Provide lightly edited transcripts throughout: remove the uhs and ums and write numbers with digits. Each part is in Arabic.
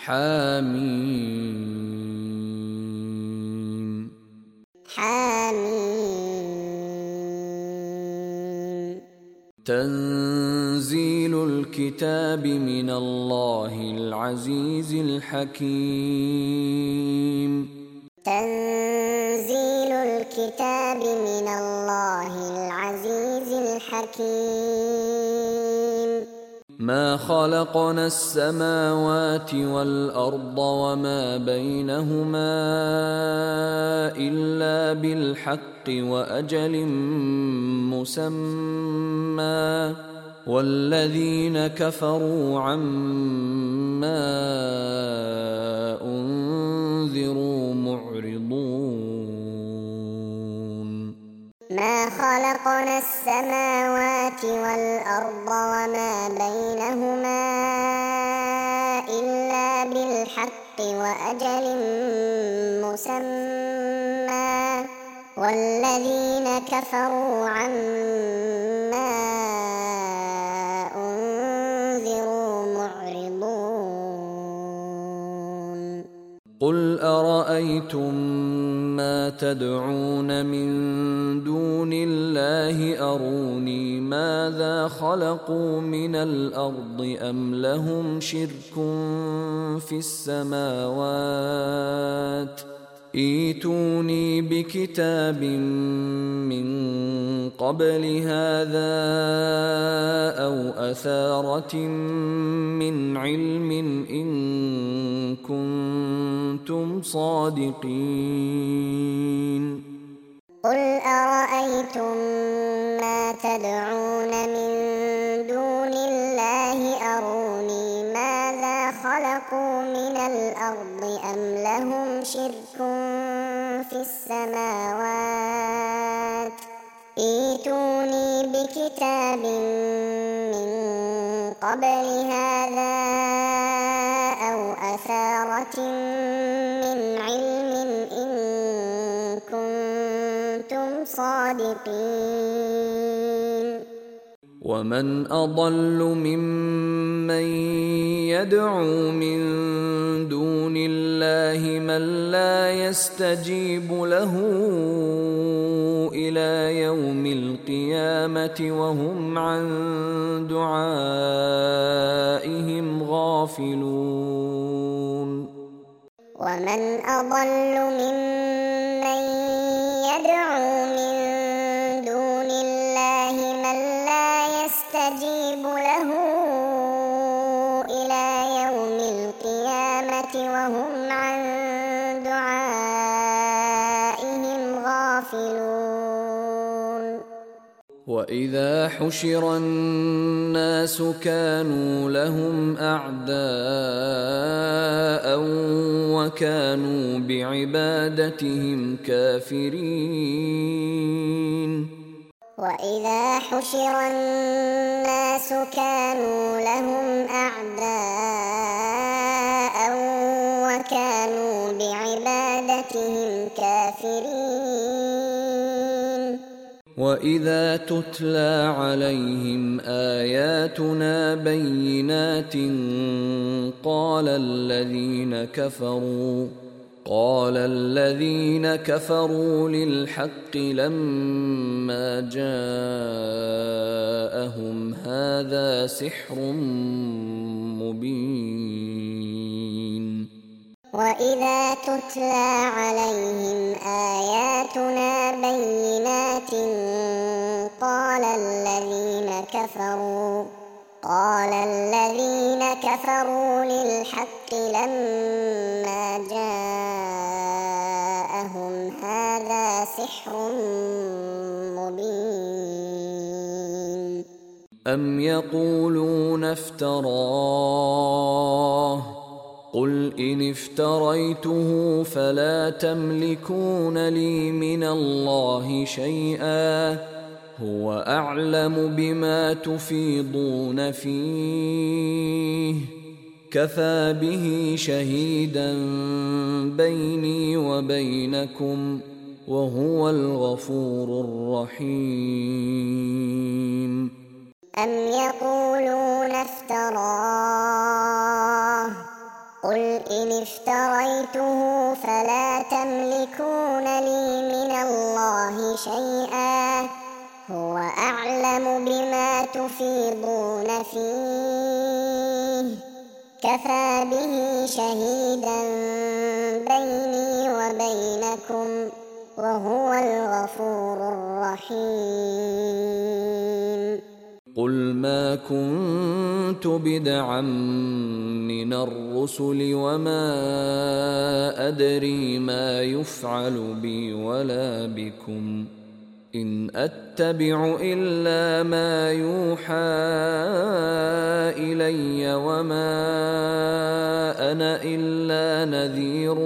حم. تنزيل الكتاب من الله العزيز الحكيم. تنزيل الكتاب من الله العزيز الحكيم. ما خلقنا السماوات والأرض وما بينهما إلا بالحق وأجل مسمى والذين كفروا عما أنذروا معرضون. ما خلقنا السماوات والأرض وما بينهما إلا بالحق وأجل مسمى والذين كفروا عما أنذروا معرضون. قل أرأيتم ما تدعون من دون الله أروني ماذا خلقوا من الأرض أم لهم شرك في السماوات ائتوني بكتاب من قبل هذا أو أثارة من علم إن كنتم صادقين. قل أرأيتم ما تدعون من دون الله أروني ماذا خلقوا من الأرض أم لهم شرك في السماوات ائتوني بكتاب من قبل هذا أو أثارة من علم إن كنتم صادقين. ومن أضل ممن يدعو من دون الله من لا يستجيب له إلى يوم القيامة وهم عن دعائهم غافلون. ومن أضل ممن يدعو من دون الله من لا يستجيب له إلى يوم القيامة وهم عن دعائهم غافلون. وإذا حشر الناس كانوا لهم أعداء وكانوا بعبادتهم كافرين. وإذا حشر الناس كانوا لهم أعداء وكانوا بعبادتهم كافرين. وإذا تتلى عليهم آياتنا بينات قال الذين كفروا للحق لما جاءهم هذا سحر مبين. وإذا تتلى عليهم آياتنا بينات قال الذين كفروا للحق لما جاءهم هذا سحر مبين. أم يقولون افتراه قل إن افتريته فلا تملكون لي من الله شيئا هو أعلم بما تفيضون فيه كفى به شهيدا بيني وبينكم وهو الغفور الرحيم. أم يقولون افتراه قل إن افتريته فلا تملكون لي من الله شيئا هو أعلم بما تفيضون فيه كفى به شهيدا بيني وبينكم وهو الغفور الرحيم قل ما كنت بدعا من الرسل وما أدري ما يفعل بي ولا بكم إن أتبع إلا ما يوحى إلي وما أنا إلا نذير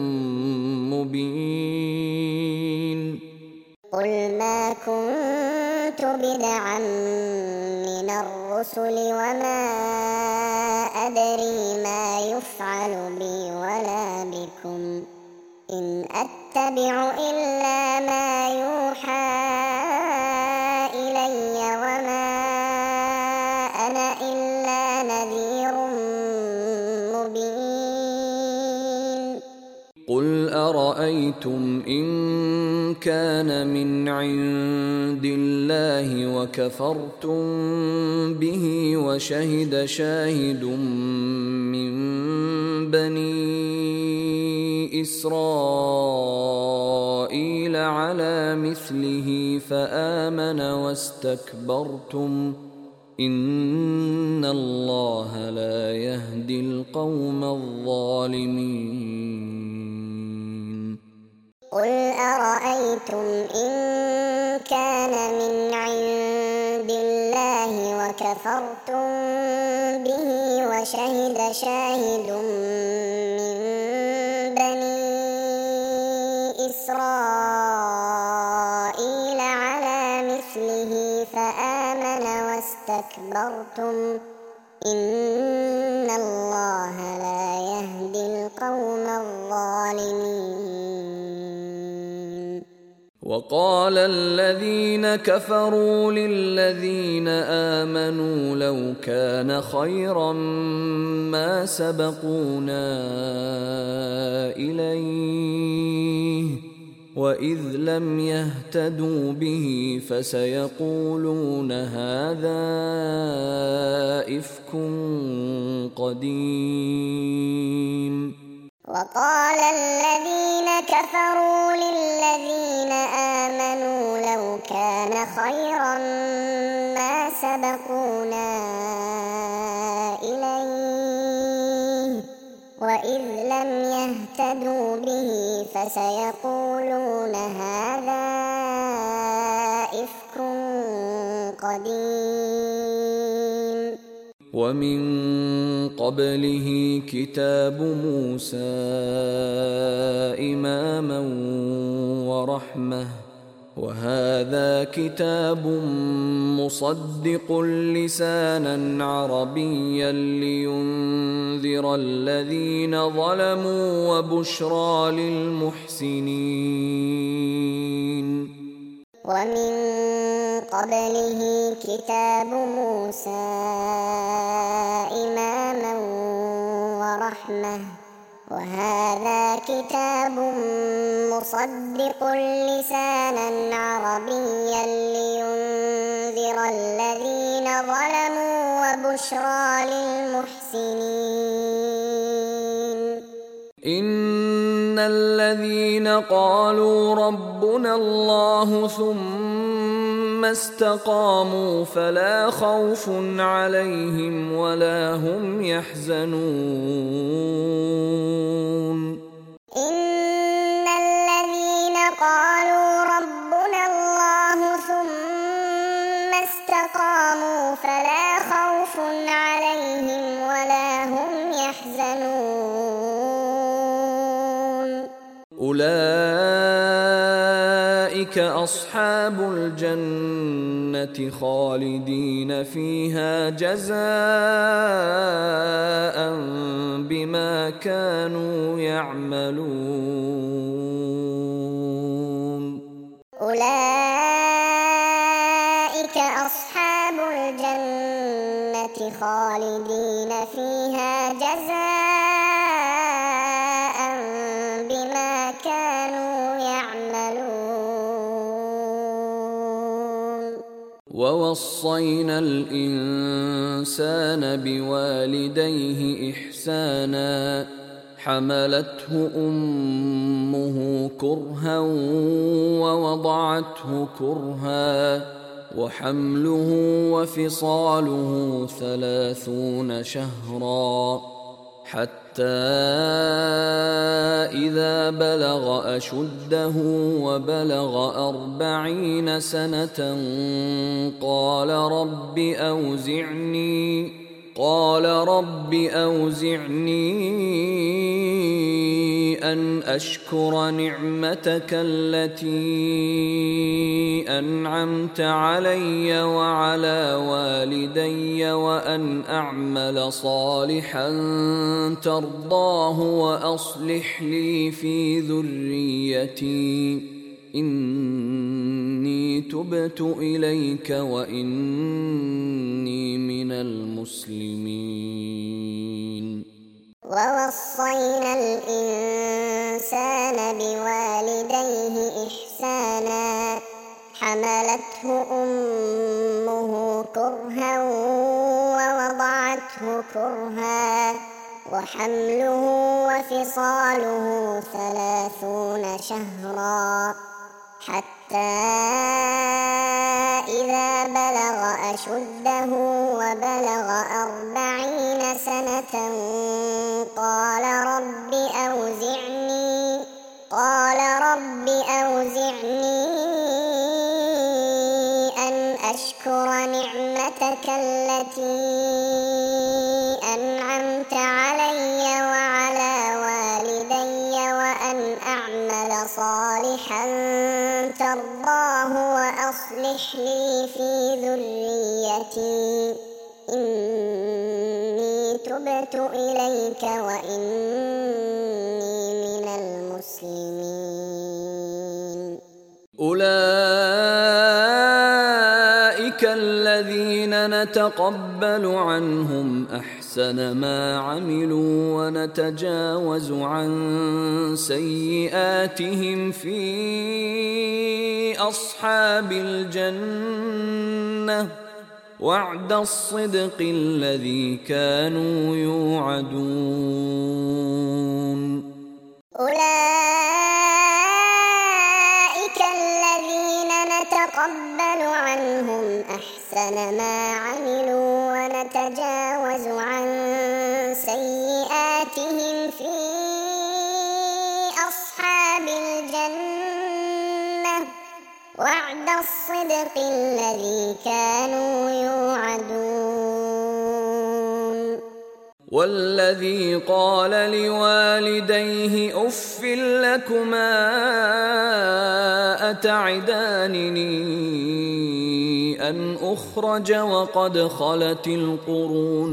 مبين قل ما كنت بدعا من الرسل وما أدري ما يفعل بي ولا بكم إن أتبع إلا ما يوحى إلي وما أنا إلا نذير مبين قل أرأيتم إن كان من عند الله وكفرتم به وشهد شاهد من بني إسرائيل على مثله فآمن واستكبرتم إن الله لا يهدي القوم الظالمين قل أرأيتم إن كان من عند الله وكفرتم به وشهد شاهد من بني إسرائيل على مثله فآمن واستكبرتم إن الله لا يهدي القوم الظالمين وقال الذين كفروا للذين آمنوا لو كان خيرا ما سبقونا إليه وإذ لم يهتدوا به فسيقولون هذا إفك قديم وقال الذين كفروا للذين آمنوا لو كان خيرا ما سبقونا إليه وإذ لم يهتدوا به فسيقولون هذا إفك قديم ومن قبله كتاب موسى إماما ورحمة وهذا كتاب مصدق لسانا عربيا لينذر الذين ظلموا وبشرى للمحسنين ومن قبله كتاب موسى إماما ورحمة وهذا كتاب مصدق لسانا عربيا لينذر الذين ظلموا وبشرى للمحسنين إن الذين قالوا ربنا الله ثم استقاموا فلا خوف عليهم ولا هم يحزنون إن الذين قالوا ربنا الله ثم استقاموا فلا خوف عليهم ولا هم يحزنون أولئك أصحاب الجنة خالدين فيها جزاء بما كانوا يعملون أولئك أصحاب الجنة خالدين فيها جزاء ووصينا الإنسان بوالديه إحسانا حملته أمه كرها ووضعته كرها وحمله وفصاله 30 شهرا حتى إذا بلغ أشده وبلغ 40 سنة قال رب أوزعني أن أشكر نعمتك التي أنعمت علي وعلى والدي وأن أعمل صالحا ترضاه وأصلح لي في ذريتي إني تبت إليك وإني من المسلمين. ووصينا الإنسان بوالديه إحسانا حملته أمه كرها ووضعته كرها وحمله وفصاله 30 شهرا حتى إذا بلغ أشده وبلغ 40 سنة قال رب أوزعني أن أشكر نعمتك التي أنعمت علي وعلى والدي وأن أعمل صالحا ترضاه وأصلح لي في ذريتي إني تبت إليك وإني من المسلمين. أولئك الذين نتقبل عنهم أحسن ما عملوا ونتجاوز عن سيئاتهم في أصحاب الجنة وعد الصدق الذي كانوا يوعدون. أولئك الذين نتقبل عنهم أحسن ما عملوا ونتجاوز عن سيئاتهم في أصحاب الجنة وعد الصدق الذي كانوا يوعدون. والذي قال لوالديه أف لكما أتعدانني أن أخرج وقد خلت القرون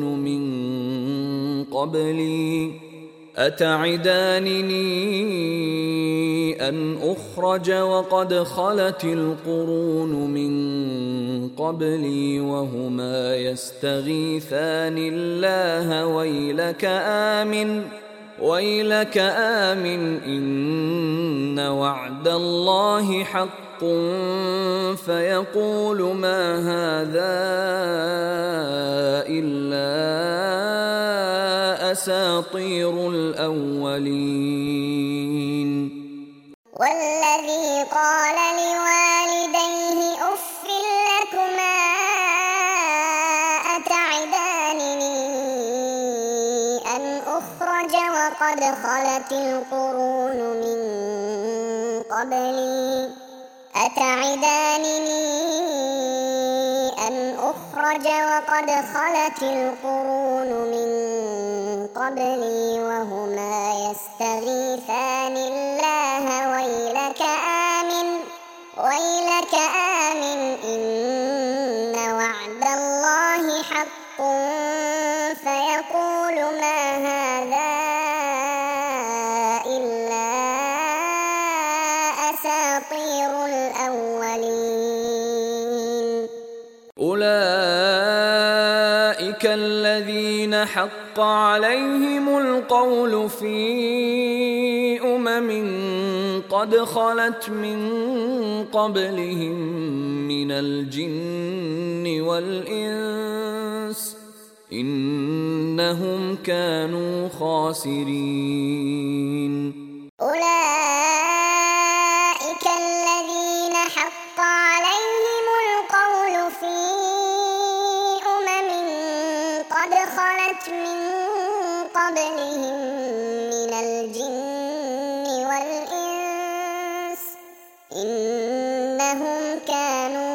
من قبلي وهما يستغيثان الله ويلك آمن إن وعد الله حق فيقول ما هذا إلا أساطير الأولين. والذي قال لوالديه أف لكما أتعدانني أن أخرج وقد خلت القرون من قبلي وهما يستغيثان الله ويلك آمن إن وعد الله حق فيقول ما هذا إلا أساطير الأولين. أولئك الذين حق عليهم القول في قد خلت من قبلهم من الجن والإنس إنهم كانوا خاسرين. أولئك الذين حق عليهم القول في قد خلت من قبلهم من الجن والإنس إنهم كانوا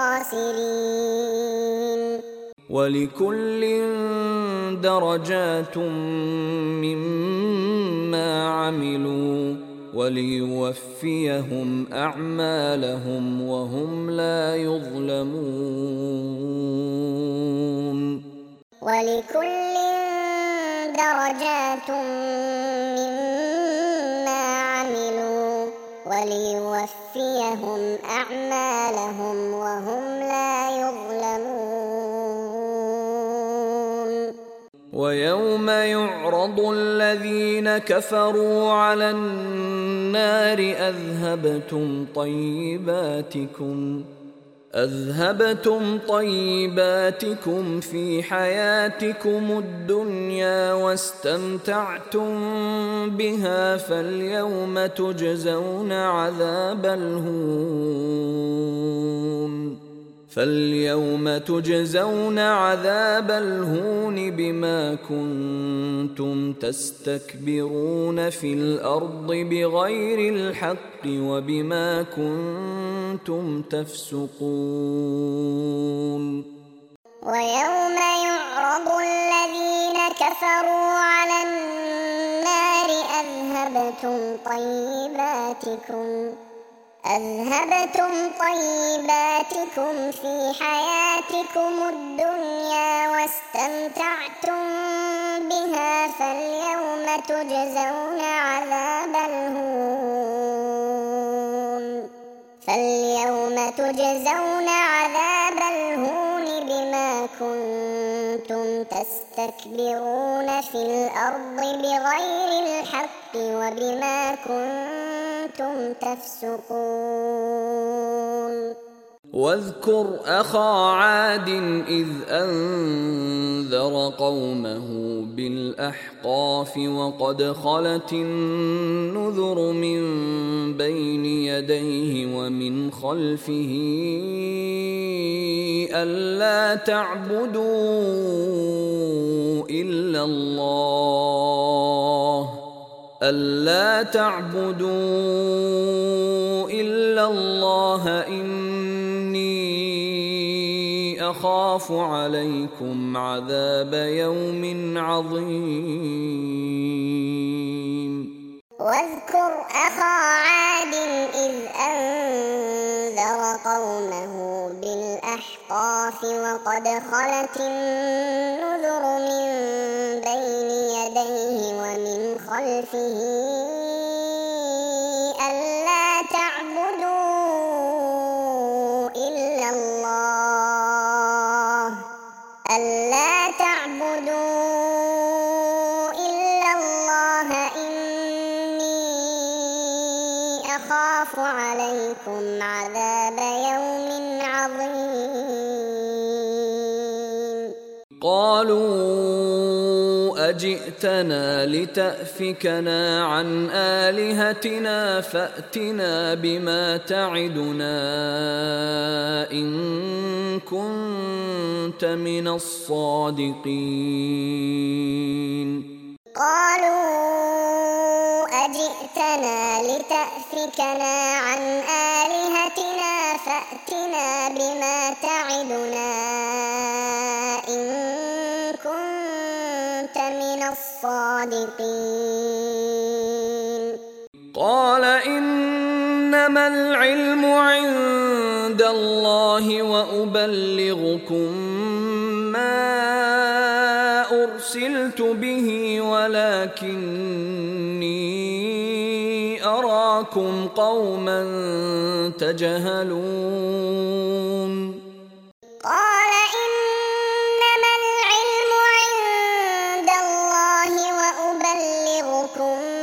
خاسرين. ولكل درجات مما عملوا وليوفيهم أعمالهم وهم لا يظلمون. ولكل درجات مما عملوا وليوفيهم أعمالهم وهم لا يظلمون. ويوم يعرض الذين كفروا على النار أذهبتم طيباتكم في حياتكم الدنيا واستمتعتم بها فاليوم تجزون عذاب الهون بما كنتم تستكبرون في الأرض بغير الحق وبما كنتم تفسقون. ويوم يعرض الذين كفروا على النار أذهبتم طيباتكم في حياتكم الدنيا واستمتعتم بها فاليوم تجزون عذاب الهون بما كنتم تستكبرون في الأرض بغير الحق وبما كنتم تفسقون. واذكر أخا عاد إذ أنذر قومه بالأحقاف وقد خلت النذر من بين يديه ومن خلفه ألا تعبدوا إلا الله إني أخاف عليكم عذاب يوم عظيم. واذكر أخا عاد إذ أنذر قومه بالأحقاف وقد خلت النذر من بين يديه ومن خلفه ألا تعبدوا إلا الله إني أخاف عليكم عذاب يوم عظيم. قالوا أجئتنا لتأفكنا عن آلهتنا فأتنا بما تعدنا إن كنت من الصادقين. قالوا أجئتنا لتأفكنا عن آلهتنا فأتنا بما تعدنا إن كنت من الصادقين. قال إنما العلم عند الله وأبلغكم ما أرسلت به ولكني أراكم قوما تجهلون. قال إنما العلم عند الله وأبلغكم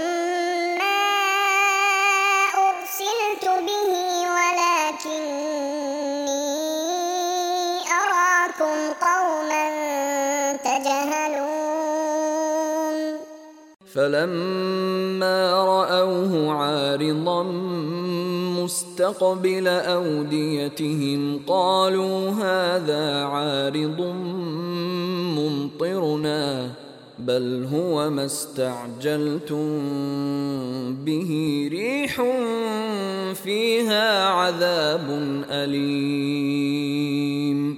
فلما رأوه عارضا مستقبل أوديتهم قالوا هذا عارض ممطرنا بل هو ما استعجلتم به ريح فيها عذاب أليم.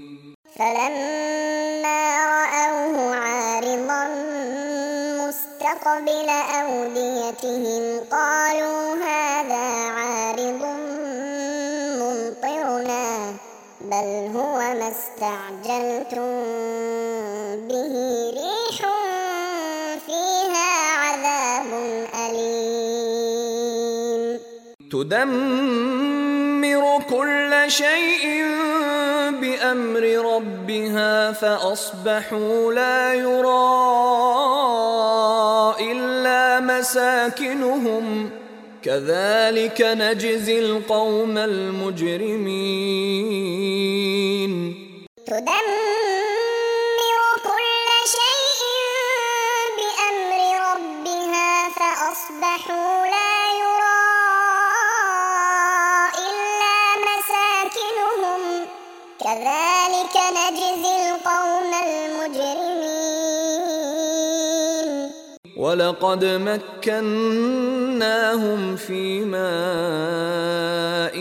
فلما رأوه عارضا مستقبل أوديتهم قالوا هذا عارض ممطرنا بل هو ما استعجلتم به ريح فيها عذاب أليم. تدمر كل شيء بأمر ربها فأصبحوا لا يرى إلا مساكنهم كذلك نجزي القوم المجرمين. تدمر كل شيء بأمر ربها فأصبحوا لا يرى إلا مساكنهم كذلك نجزي القوم المجرمين. ولقد مكناهم في ماء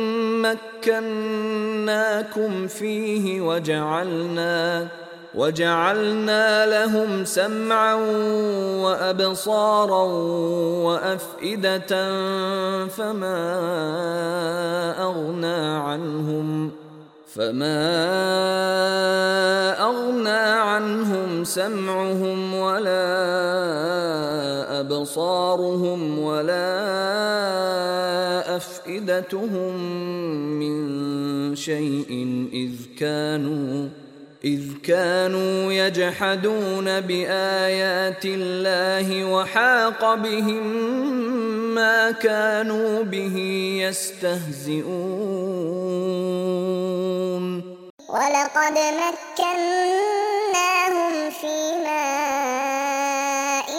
مكناكم فيه وجعلنا لهم سمعا وأبصارا وأفئدة فما أغنى عنهم سمعهم ولا أبصارهم ولا أفئدتهم من شيء إذ كانوا يجحدون بآيات الله وحاق بهم ما كانوا به يستهزئون. ولقد مكناهم في ماء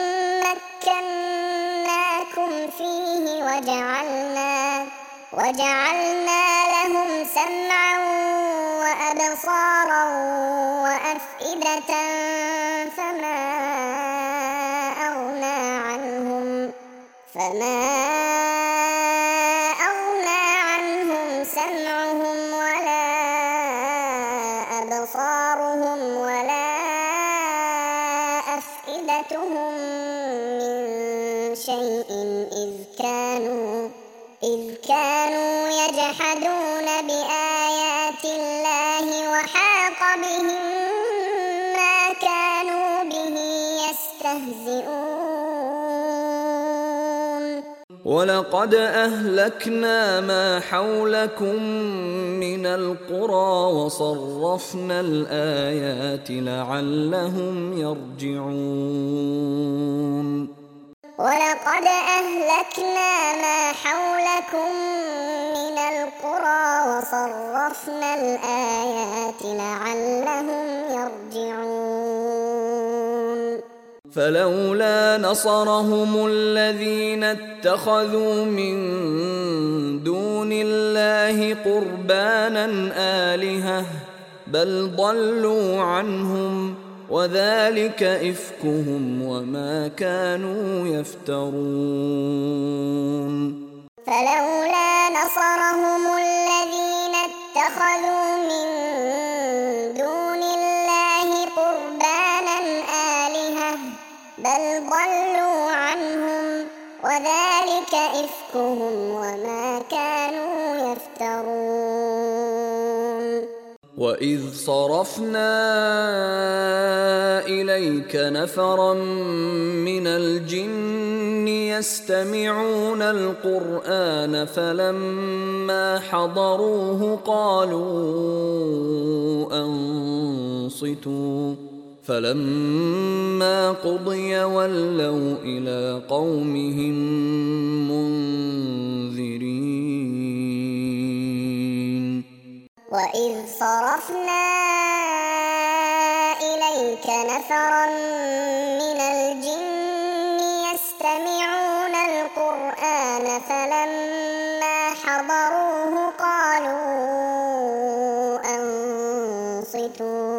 مكناكم فيه وجعلنا لهم سمعا وأبصارا وأفئدة فما أغنى عنهم سمعهم ولا أبصارهم ولا أفئدتهم من شيء إذ كانوا يجحدون بآيات الله وحاق بهم ما كانوا به يستهزئون. ولقد أهلكنا ما حولكم من القرى وصرفنا الآيات لعلهم يرجعون. ولقد أهلكنا ما حولكم من القرى وصرفنا الآيات لعلهم يرجعون. فلولا نصرهم الذين اتخذوا من دون الله قربانا آلهة بل ضلوا عنهم وذلك إفكهم وما كانوا يفترون. فلولا نصرهم الذين اتخذوا من دون الله قربانا آلهة بل ضلوا عنهم وذلك إفكهم وما كانوا يفترون. وإذ صرفنا إليك نفرا من الجن يستمعون القرآن فلما حضروه قالوا أنصتوا فلما قضي ولوا إلى قومهم منذرين. وإذ صرفنا إليك نفرا من الجن يستمعون القرآن فلما حضروه قالوا أنصتوا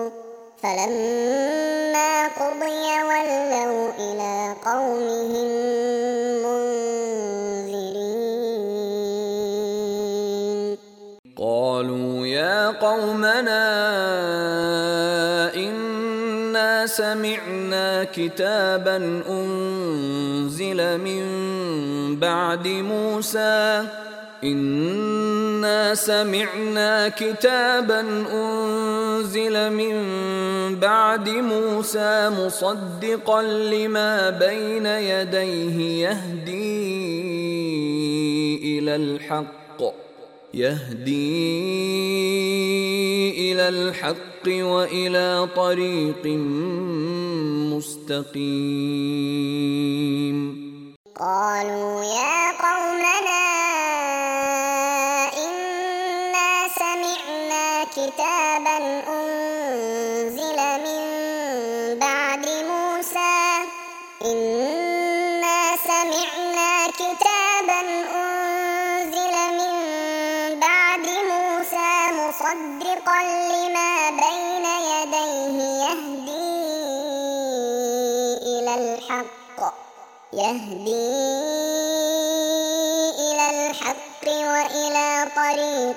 فلما قضي ولوا إلى قومهم منذرين قالوا يا قومنا إنا سمعنا كتابا أنزل من بعد موسى مصدقا لما بين يديه يهدي إلى الحق وإلى طريق مستقيم. قالوا يا قومنا إنا سمعنا كتابا أنزل من بعد موسى مصدقا لما بين يديه يهدي إلى الحق وإلى طريق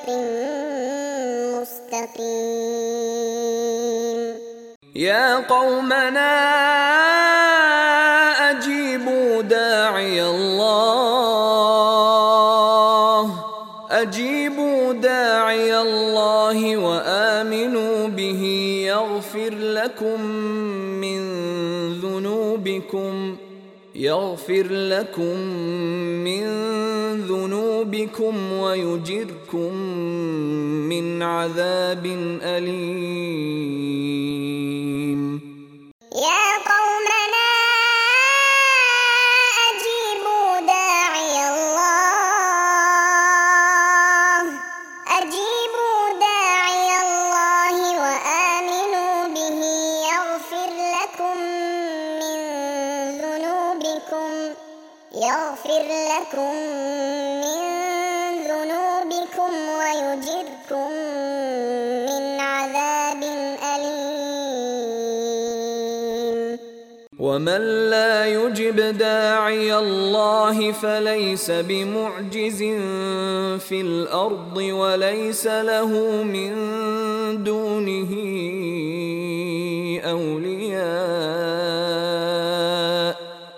مستقيم. يا قومنا أجيبوا داعي الله وآمنوا به يغفر لكم من ذنوبكم ويجركم من عذاب أليم. يا قومنا أجيبوا داعي الله وآمنوا به يغفر لكم من ذنوبكم ويجركم من عذاب أليم. ومن لا يجب داعي الله فليس بمعجز في الأرض وليس له من دونه أولياء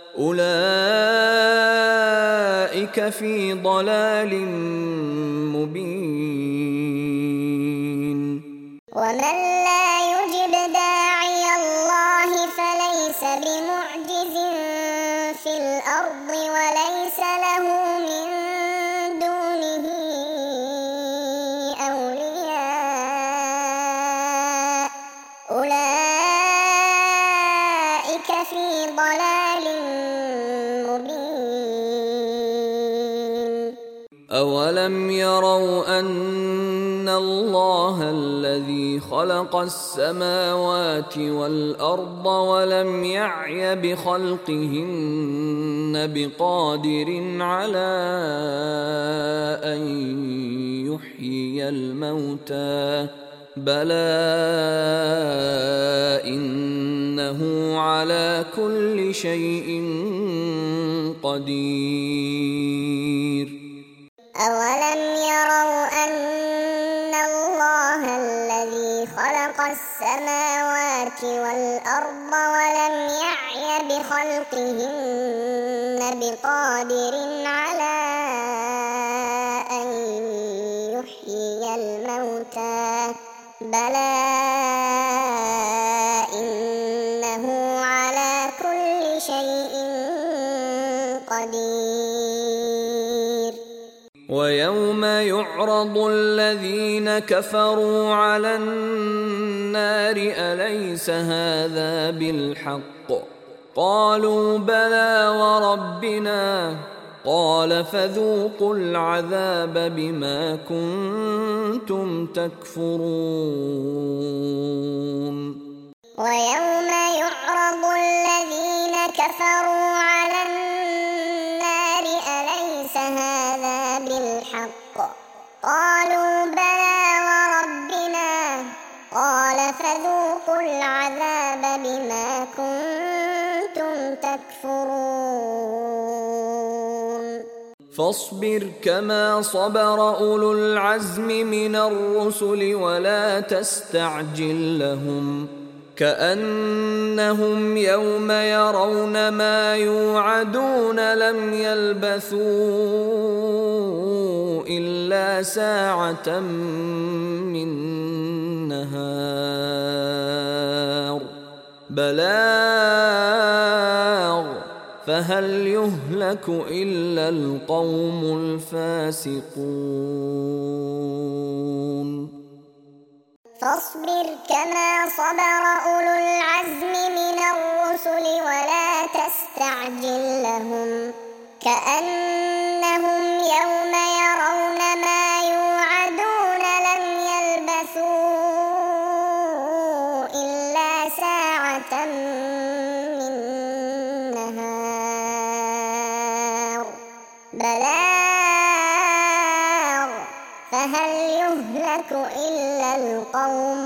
أولئك في ضلال مبين. ومن لا يجب داعي الله فليس بمعجز في الأرض وليس له من دونه أولياء أولئك في ضلال مبين. أولم يروا أن الله الذي خلق السماوات والأرض ولم يعي بخلقهن بقادر على أن يحيي الموتى بلى إنه على كل شيء قدير. أولم يروا أن الله الذي خلق السماوات والأرض ولم يعي بخلقهن بقادر على أن يحيي الموتى بلى إنه على كل شيء قدير. ويوم يعرض الذين كفروا على النار أليس هذا بالحق قالوا بلى وربنا قال فذوقوا العذاب بما كنتم تكفرون. ويوم يعرض الذين كفروا على النار تكفرون فاصبر كما صبر أولو العزم من الرسل ولا تستعجل لهم كأنهم يوم يرون ما يوعدون لم يلبثوا إلا ساعة من نهار بلاغ فهل يهلك إلا القوم الفاسقون فاصبر كما صبر أولو العزم من الرسل ولا تستعجل لهم كأنهم يوم يرون ما يوعدون لم يلبثوا إلا ساعة من نهار بلاغ فهل يهلك إلا القوم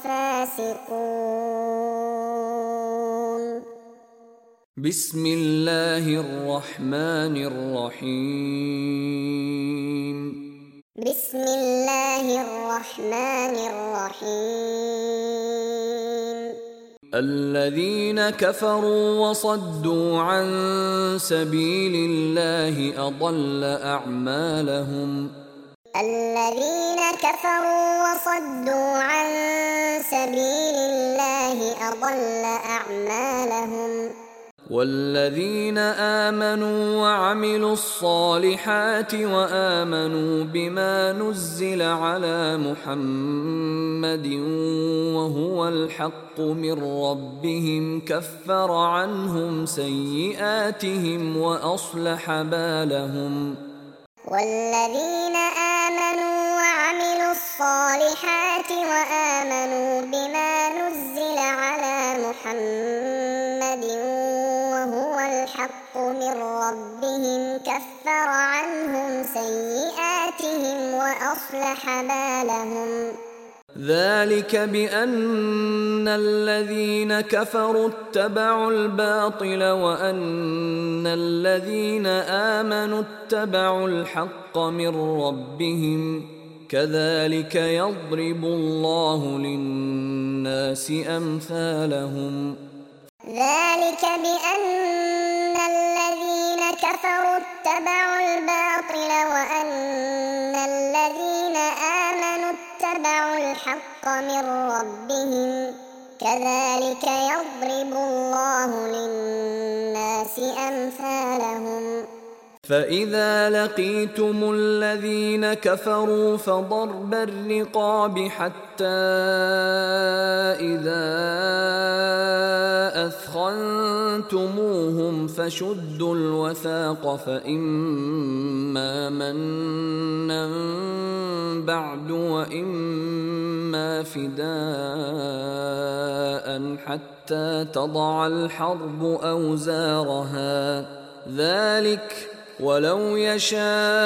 الفاسقون بسم الله الرحمن الرحيم بسم الله الرحمن الرحيم الذين كفروا وصدوا عن سبيل الله أضل أعمالهم الذين كفروا وصدوا عن سبيل الله أضل أعمالهم والذين آمنوا وعملوا الصالحات وآمنوا بما نزل على محمد وهو الحق من ربهم كفر عنهم سيئاتهم وأصلح بالهم والذين آمنوا وعملوا الصالحات وآمنوا بما نزل على محمد وهو الحق من ربهم كفر عنهم سيئاتهم وأصلح بالهم ذلك بأن الذين كفروا اتبعوا الباطل وأن الذين آمنوا اتبعوا الحق من ربهم كذلك يضرب الله للناس أمثالهم ذلك بأن الذين كفروا اتبعوا الباطل وأن الذين آمنوا اتبعوا الحق من ربهم كذلك يضرب الله للناس أمثالهم فإذا لقيتم الذين كفروا فضرب الرقاب حتى إذا أثخنتموهم فشدوا الوثاق فإما منا بعد وإما فداء حتى تضع الحرب أوزارها ذلك ولو يشاء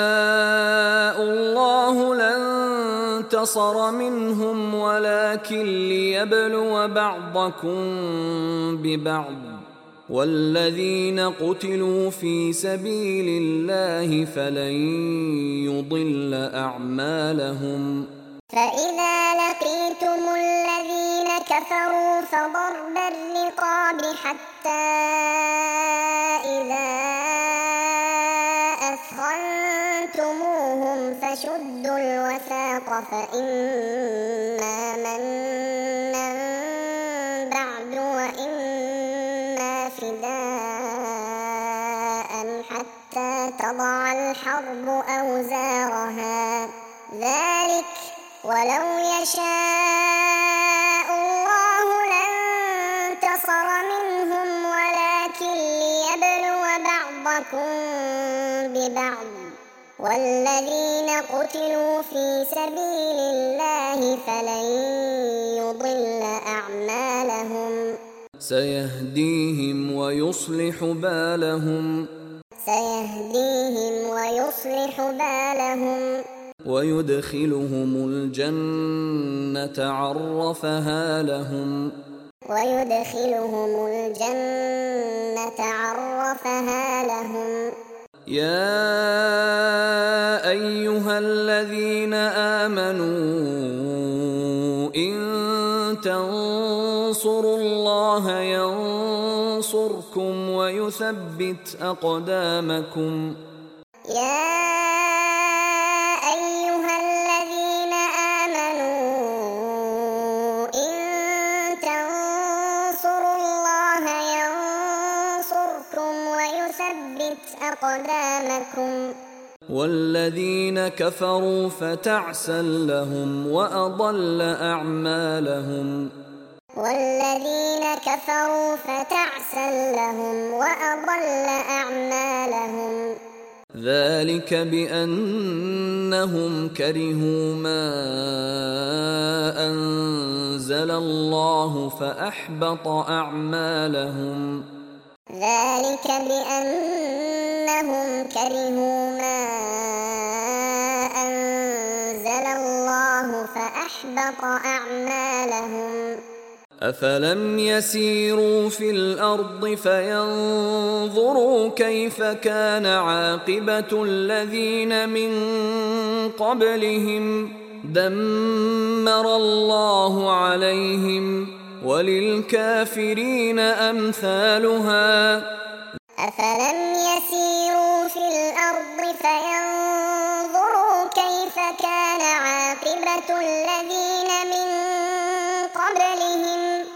الله لانتصر منهم ولكن ليبلو بعضكم ببعض والذين قتلوا في سبيل الله فلن يضل أعمالهم فإذا لقيتم الذين كفروا فضرب الرقاب حتى إذا أثخنتموهم فشدوا الوثاق فإما منا بعد وإما فداء حتى تضع الحرب أوزارها ذلك ولو يشاء الله لانتصر منهم ولكن ليبلو بعضكم ببعض والذين قتلوا في سبيل الله فلن يضل أعمالهم سيهديهم ويصلح بالهم ويدخلهم الجنة عرفها لهم ويدخلهم الجنة عرفها لهم. يا أيها الذين آمنوا إن تنصروا الله ينصركم ويثبت أقدامكم. يا أيها الذين آمنوا إن تنصروا الله ينصركم ويثبت أقدامكم. والذين كفروا فتعسا لهم وأضل أعمالهم. والذين كفروا فتعسا لهم وأضل أعمالهم. ذلك بأنهم كرهوا ما أنزل الله فأحبط أعمالهم. ذلك بأنهم كرهوا ما أنزل الله فأحبط أعمالهم. أفلم يسيروا في الأرض فينظروا كيف كان عاقبة الذين من قبلهم دمر الله عليهم وللكافرين أمثالها. أفلم يسيروا في الأرض فينظروا كيف كان عاقبة الذين من قبلهم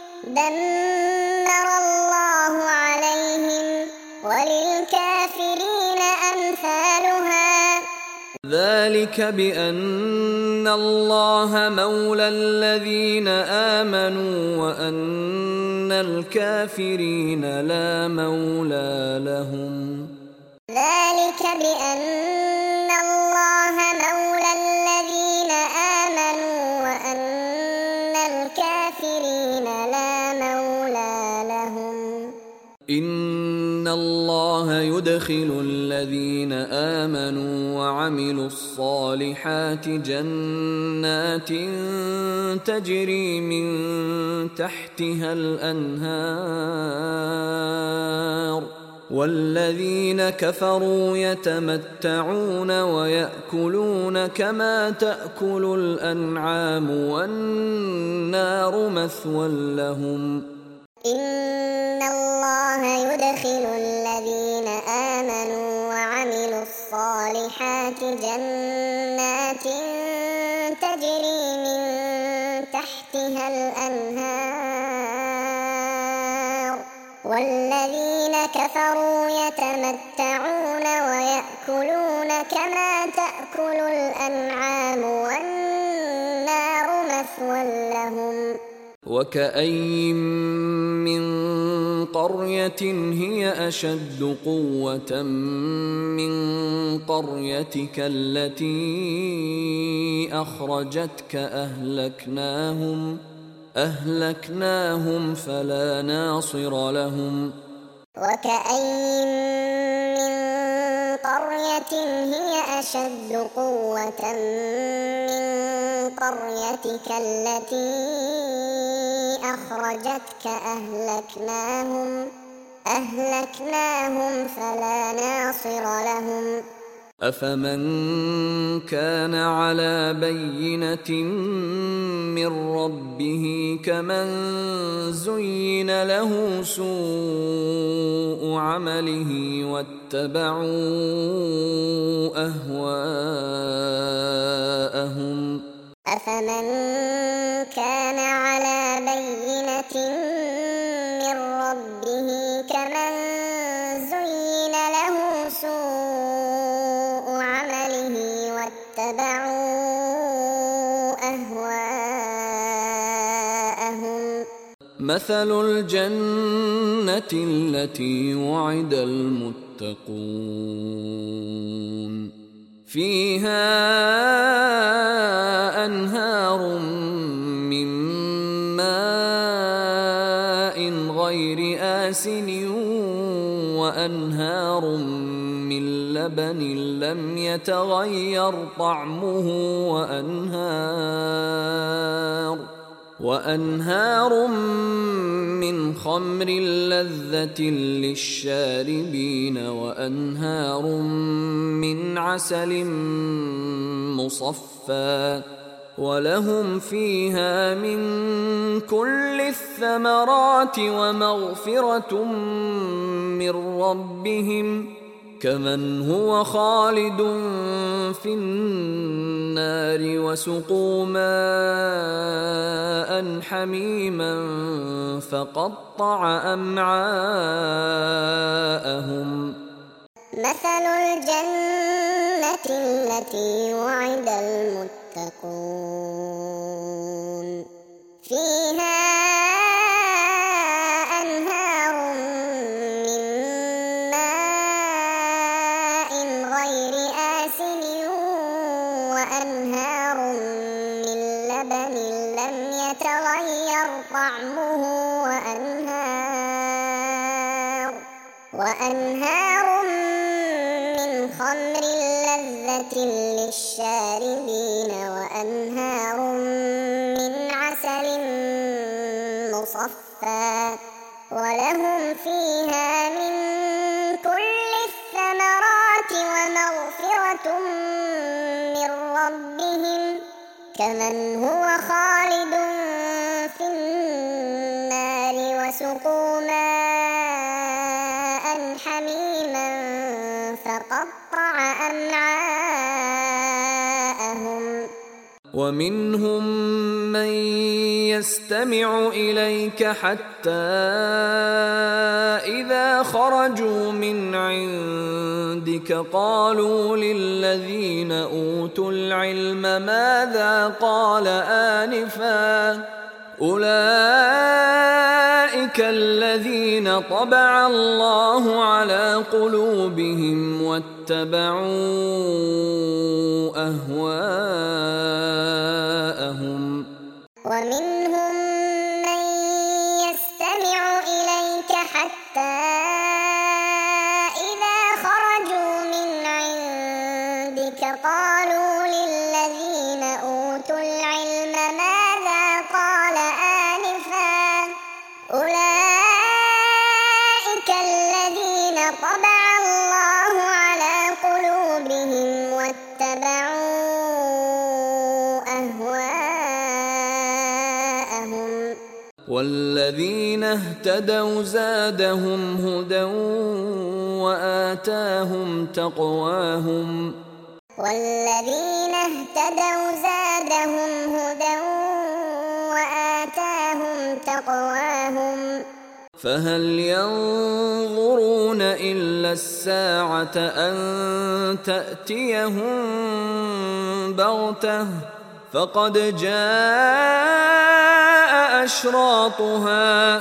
دمر الله عليهم وللكافرين أمثالها. ذلك بأن الله مولى الذين آمنوا وأن الكافرين لا مولى لهم. ذلك بأن الله مولى الذين آمنوا وأن الكافرين لا مولى لهم. إن الله يدخل الذين آمنوا وعملوا الصالحات جنات تجري من تحتها الأنهار والذين كفروا يتمتعون ويأكلون كما تأكل الأنعام والنار مثوى لهم. إن الله يدخل الذين آمنوا وعملوا الصالحات جنات تجري من تحتها الأنهار والذين كفروا يتمتعون ويأكلون كما تأكل الأنعام والنار مثوى لهم. وكأين من قرية هي أشد قوة من قريتك التي أخرجتك أهلكناهم فلا ناصر لهم. وكأين من قرية هي أشد قوة من قريتك التي أخرجتك أهلكناهم فلا ناصر لهم. أفمن كان على بينة من ربه كمن زين له سوء عمله واتبعوا أهواءهم. أفمن كان على بينة من ربه كمن زين له سوء عمله واتبعوا أهواءهم. مثل الجنة التي وعد المتقون فيها أنهار من ماء غير آسن وأنهار من لبن لم يتغير طعمه وأنهار من خمر لذة للشاربين وأنهار من عسل مصفى ولهم فيها من كل الثمرات ومغفرة من ربهم كمن هو خالد في النار وسقوا ماء حميما فقطع أمعاءهم. مثل الجنة التي وعد المتقون فيها أنهار من ماء غير آسن وأنهار من لبن لم يتغير طعمه وأنهار من خمر لذة للشاربين وأنهار من عسل مصفى ولهم فيها من كل الثمرات ومغفرة من ربهم كمن هو خالد في النار وسقوا ماء حميما فقطع أمعاءهم. ومنهم من يستمع إليك حتى إذا خرجوا من عندك قالوا للذين أوتوا العلم ماذا قال آنفا أولئك الذين طبع الله على قلوبهم واتبعوا أهواءهم. ومنهم من يستمع إليك حتى إذا خرجوا من عندك قالوا للذين أوتوا العلم ماذا قال آنفا أولئك الذين طبع الله على قلوبهم واتبعوا أهواءهم. والذين اهتدوا زادهم هدى وآتاهم تقواهم. والذين اهتدوا زادهم هدى وآتاهم تقواهم. فهل ينظرون إلا الساعة أن تأتيهم بغتة فقد جاء أشراطها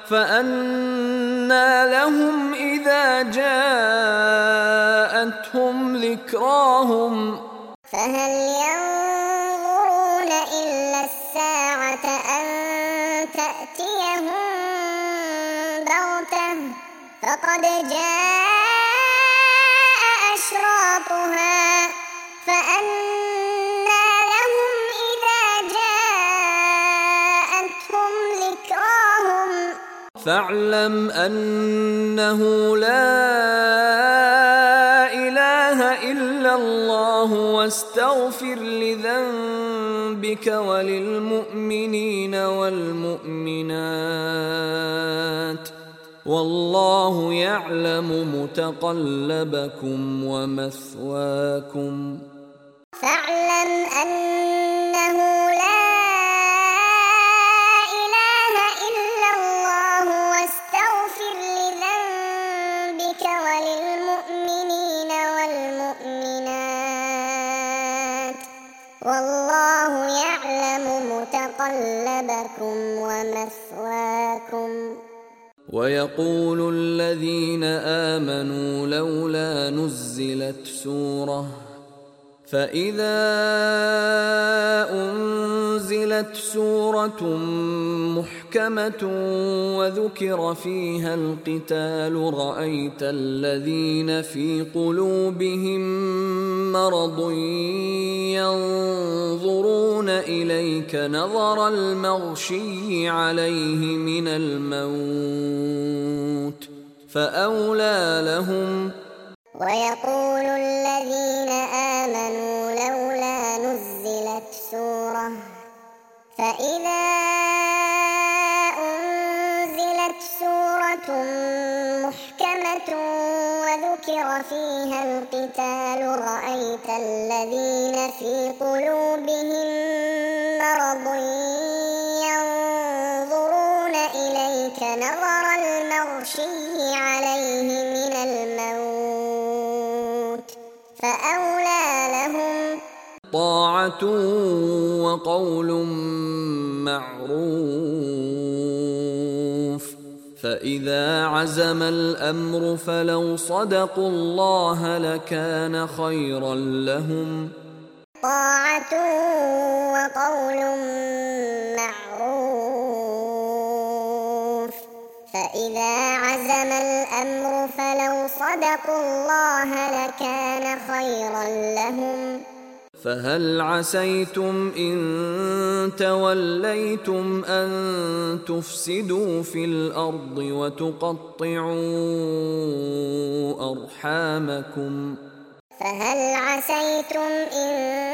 فأنى لهم إذا جاءتهم ذكراهم. فهل ينظرون إلا الساعة أن تأتيهم بغتة فقد جاء أشراطها فأنى لهم إذا جاءتهم ذكراهم. فاعلم أنه لا إله إلا الله واستغفر لذنبك وللمؤمنين والمؤمنات والله يعلم متقلبكم ومثواكم. فاعلم أنه لا إله إلا الله واستغفر لذنبك وللمؤمنين والمؤمنات والله يعلم متقلبكم ومثواكم. ويقول الذين آمنوا لولا نزلت سورة فإذا أنزلت سورة محكمة وذكر فيها القتال رأيت الذين في قلوبهم مرض ينظرون إليك نظر المغشي عليه من الموت فأولى لهم. ويقول الذين آمنوا لولا نزلت سورة فإذا أنزلت سورة محكمة وذكر فيها القتال رأيت الذين في قلوبهم مرض ينظرون إليك نظر المغشي عليه من الموت فأولى لهم. طاعة وقول معروف فإذا عزم الأمر فلو صدقوا الله لكان خيرا لهم. طاعة وقول معروف فإذا عزم الأمر فلو صدقوا الله لكان خيرا لهم. فهل عسيتم إن توليتم أن تفسدوا في الأرض وتقطعوا أرحامكم. فهل عسيتم إن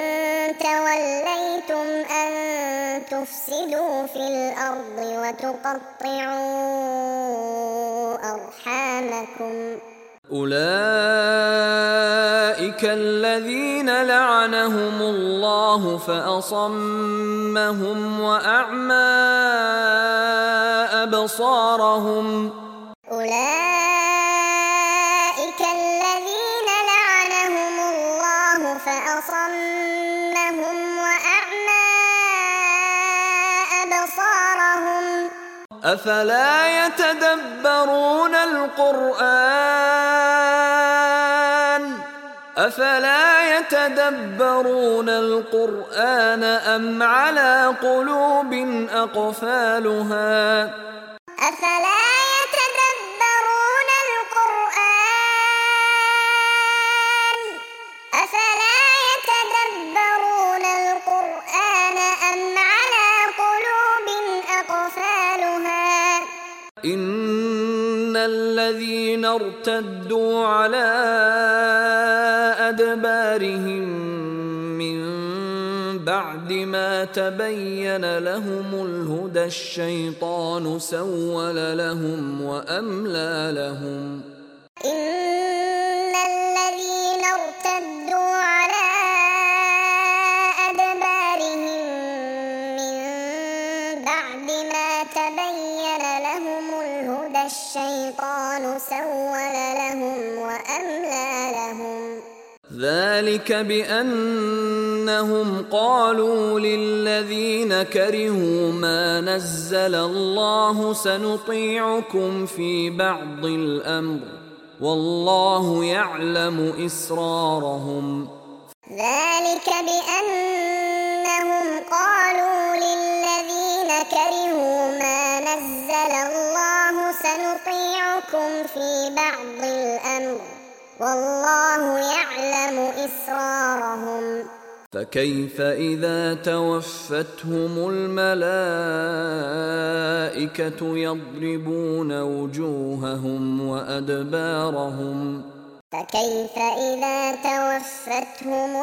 توليتم أن تفسدوا في الأرض وتقطعوا أرحامكم. أولئك الذين لعنهم الله فأصمهم وأعمى أبصارهم. أولئك الذين لعنهم الله فأصمهم وأعمى أبصارهم. أفلا يتدبرون القرآن أم على قلوب أقفالها. أفلا يتدبرون القرآن أم على قلوب أقفالها. إن الذين ارتدوا على أدبارهم من بعد ما تبين لهم الهدى الشيطان سول لهم وأملى لهم. إن الذين ارتدوا على أدبارهم من بعد ما تبين لهم الهدى الشيطان سول لهم وأملى لهم. ذلك بأنهم قالوا للذين كرهوا ما نزل الله سنطيعكم في بعض الأمر والله يعلم إسرارهم. ذلك بأنهم قالوا للذين كرهوا ما نزل الله سنطيعكم في بعض الأمر والله يعلم إسرارهم. فكيف إذا توفتهم الملائكة يضربون وجوههم وأدبارهم. فكيف إذا توفتهم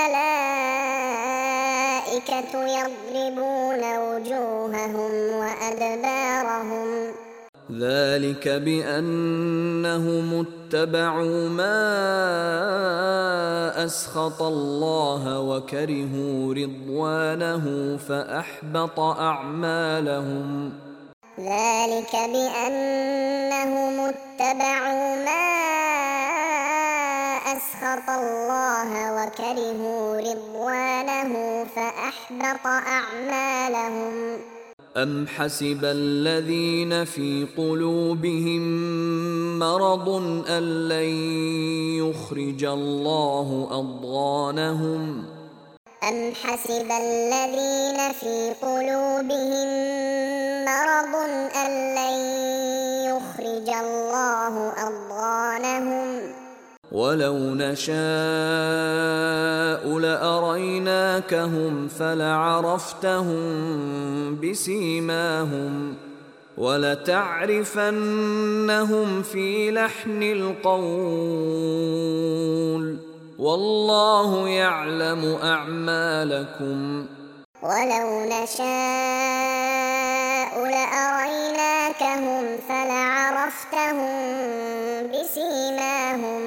الملائكة يضربون وجوههم وأدبارهم. ذلك بأنهم اتبعوا ما أسخط الله وكرهوا رضوانه فأحبط أعمالهم. ذلك بأنهم اتبعوا ما أسخط الله وكرهوا رضوانه فأحبط أعمالهم. أم حسب الذين في قلوبهم مرض أن لن يخرج الله أضغانهم أم حسب الذين في قلوبهم مرض أن لن يخرج الله أضغانهم ولو نشاء لأريناكهم فلعرفتهم بسيماهم ولتعرفنهم في لحن القول والله يعلم أعمالكم ولو نشاء لأريناكهم فلعرفتهم بسيماهم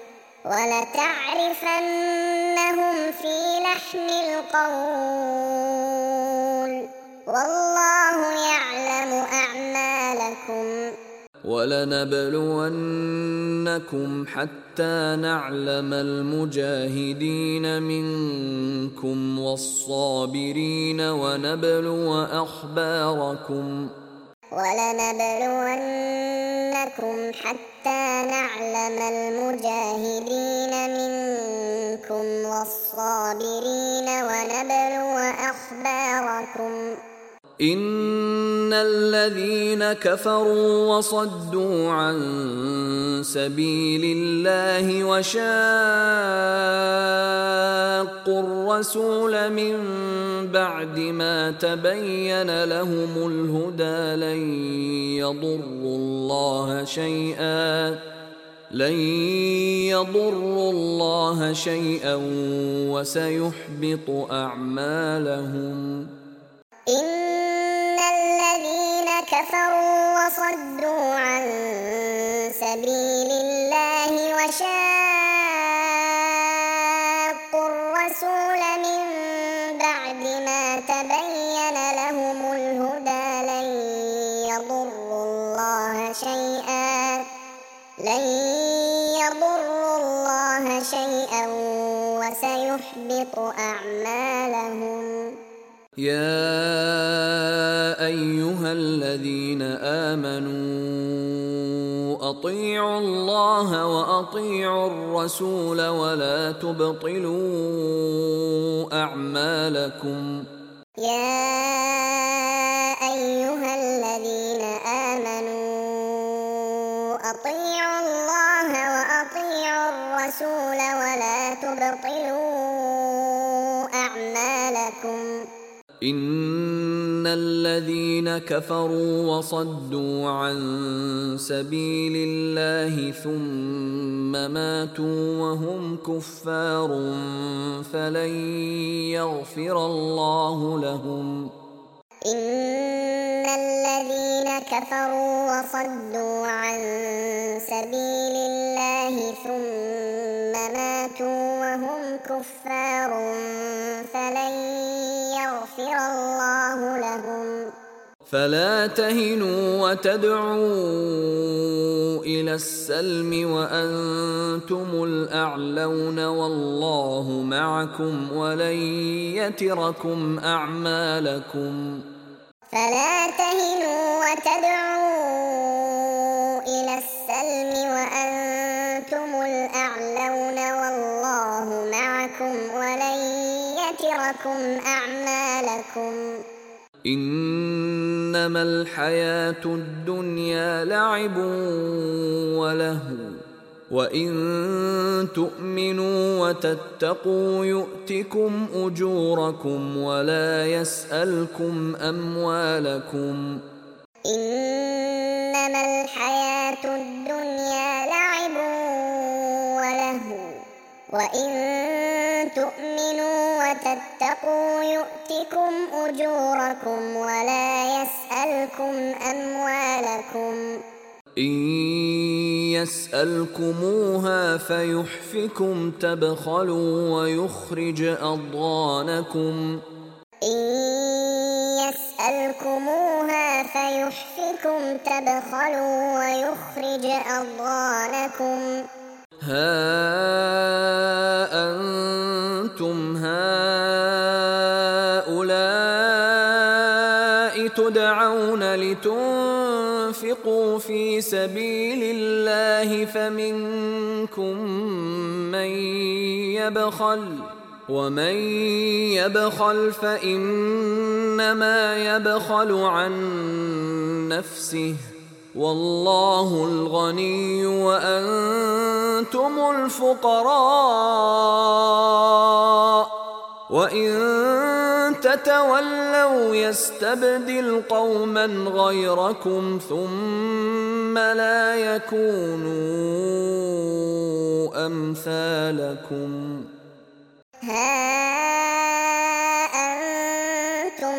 ولتعرفنهم في لحن القول والله يعلم أعمالكم ولنبلونكم حتى نعلم المجاهدين منكم والصابرين ونبلو أخباركم ولنبلونكم حتى نعلم المجاهدين منكم والصابرين ونبلو أخباركم إن الذين كفروا وصدوا عن سبيل الله وشاقوا الرسول من بعد ما تبين لهم الهدى لن يضروا الله شيئا وسيحبط أعمالهم إن الذين كفروا وصدوا عن سبيل الله وشاقوا الرسول من بعد ما تبين لهم الهدى لن يضروا الله شيئا وسيحبط أعمالهم يا أيها الذين آمنوا أطيعوا الله وأطيعوا الرسول ولا تبطلوا أعمالكم يا أيها الذين آمنوا أطيعوا الله وأطيعوا الرسول ولا تبطلوا أعمالكم إن الذين كفروا وصدوا عن سبيل الله ثم ماتوا وهم كفار فلن يغفر الله لهم إن الذين كفروا وصدوا عن سبيل الله ثم ماتوا وهم كفار فلن يغفر الله لهم فلا تهنوا وتدعوا إلى السلم وأنتم الأعلون والله معكم ولن يتركم أعمالكم فلا تهنوا وتدعوا إلى السلم وأنتم الأعلون والله معكم ولن يتركم أعمالكم إنما الحياة الدنيا لعب ولهو وإن تؤمنوا وتتقوا يؤتكم أجوركم ولا يسألكم أموالكم إنما الحياة الدنيا لعب ولهو وإن تؤمنوا وتتقوا يؤتكم أجوركم ولا يسألكم أموالكم إن يسألكموها فيحفكم تبخلوا ويخرج أضغانكم إن يسألكموها فيحفكم تبخلوا ويخرج أضغانكم ها أنتم هؤلاء تدعون لتنفقوا في سبيل الله فمنكم من يبخل، ومن يبخل فإنما يبخل عن نفسه، والله الغني وأنتم الفقراء، وإن تتولوا يستبدل قوما غيركم ثم لا يكونوا أمثالكم. ها أنتم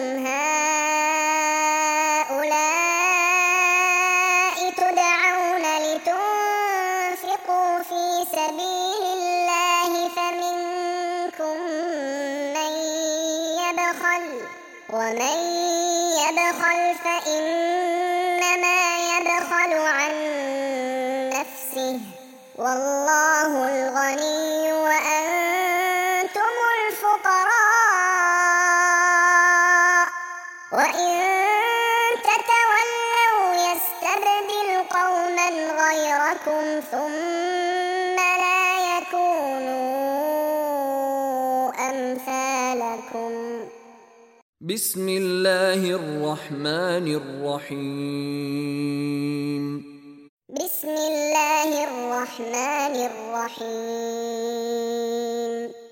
هؤلاء تدعون لتنفقوا في سبيل الله فمنكم من يبخل، ومن يبخل فإنما يبخل عن نفسه، والله الغني وأنتم الفقراء، وإن تتولوا يستبدل قوما غيركم ثم لا يكونوا أمثالكم. بسم الله الرحمن الرحيم. بسم الله الرحمن الرحيم.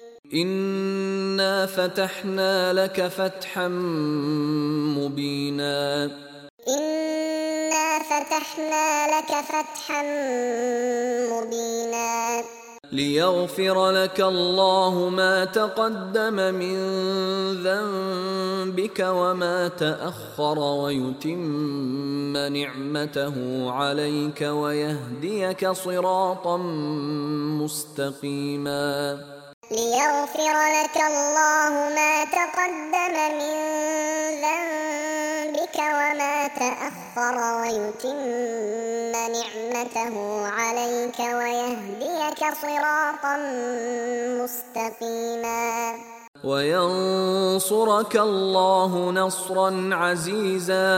إنا فتحنا لك فتحا مبينا. إنا فتحنا لك فتحا مبينا. ليغفر لك الله ما تقدم من ذنبك وما تأخر ويتم نعمته عليك ويهديك صراطا مستقيما. ليغفر لك الله ما تقدم من ذنبك وما تأخر ويتم نعمته عليك ويهديك صراطا مستقيما. وينصرك الله نصرا عزيزا.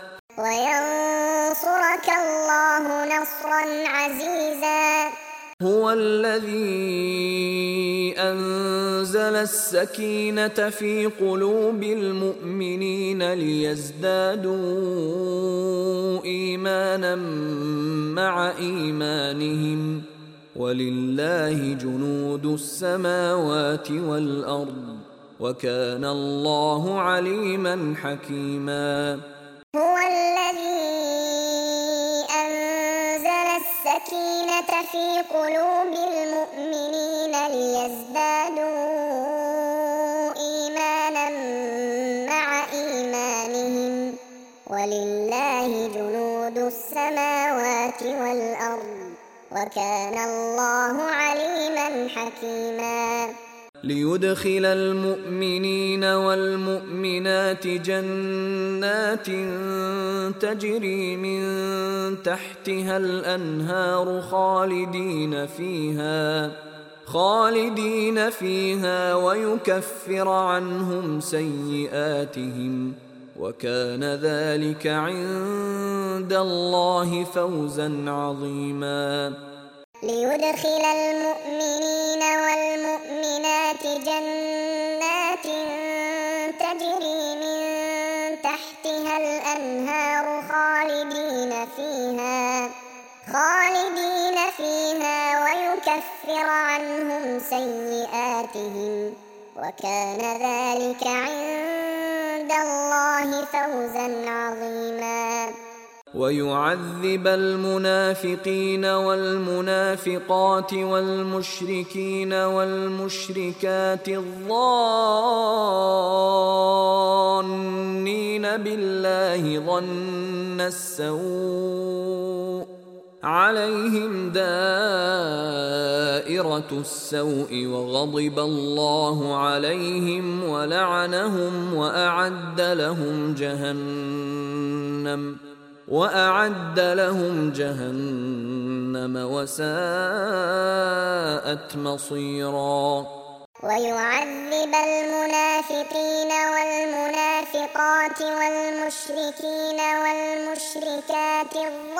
وينصرك الله نصرا عزيزا. هو الذي أنزل السكينة في قلوب المؤمنين ليزدادوا إيمانا مع إيمانهم، ولله جنود السماوات والأرض، وكان الله عليما حكيما. هو الذي أنزل السكينة في قلوب المؤمنين ليزدادوا إيمانا مع إيمانهم، ولله جنود السماوات والأرض، وكان الله عليما حكيما. ليدخل المؤمنين والمؤمنات جنات تجري من تحتها الأنهار خالدين فيها ويكفر عنهم سيئاتهم، وكان ذلك عند الله فوزا عظيما. ليدخل المؤمنين والمؤمنات جنات تجري من تحتها الأنهار خالدين فيها ويكفر عنهم سيئاتهم، وكان ذلك عند الله فوزا عظيما. ويعذب المنافقين والمنافقات والمشركين والمشركات الظانين بالله ظن السوء عليهم دائرة السوء وغضب الله عليهم ولعنهم وأعد لهم جهنم وساءت مصيرا. ويعذب المنافقين والمنافقات والمشركين والمشركات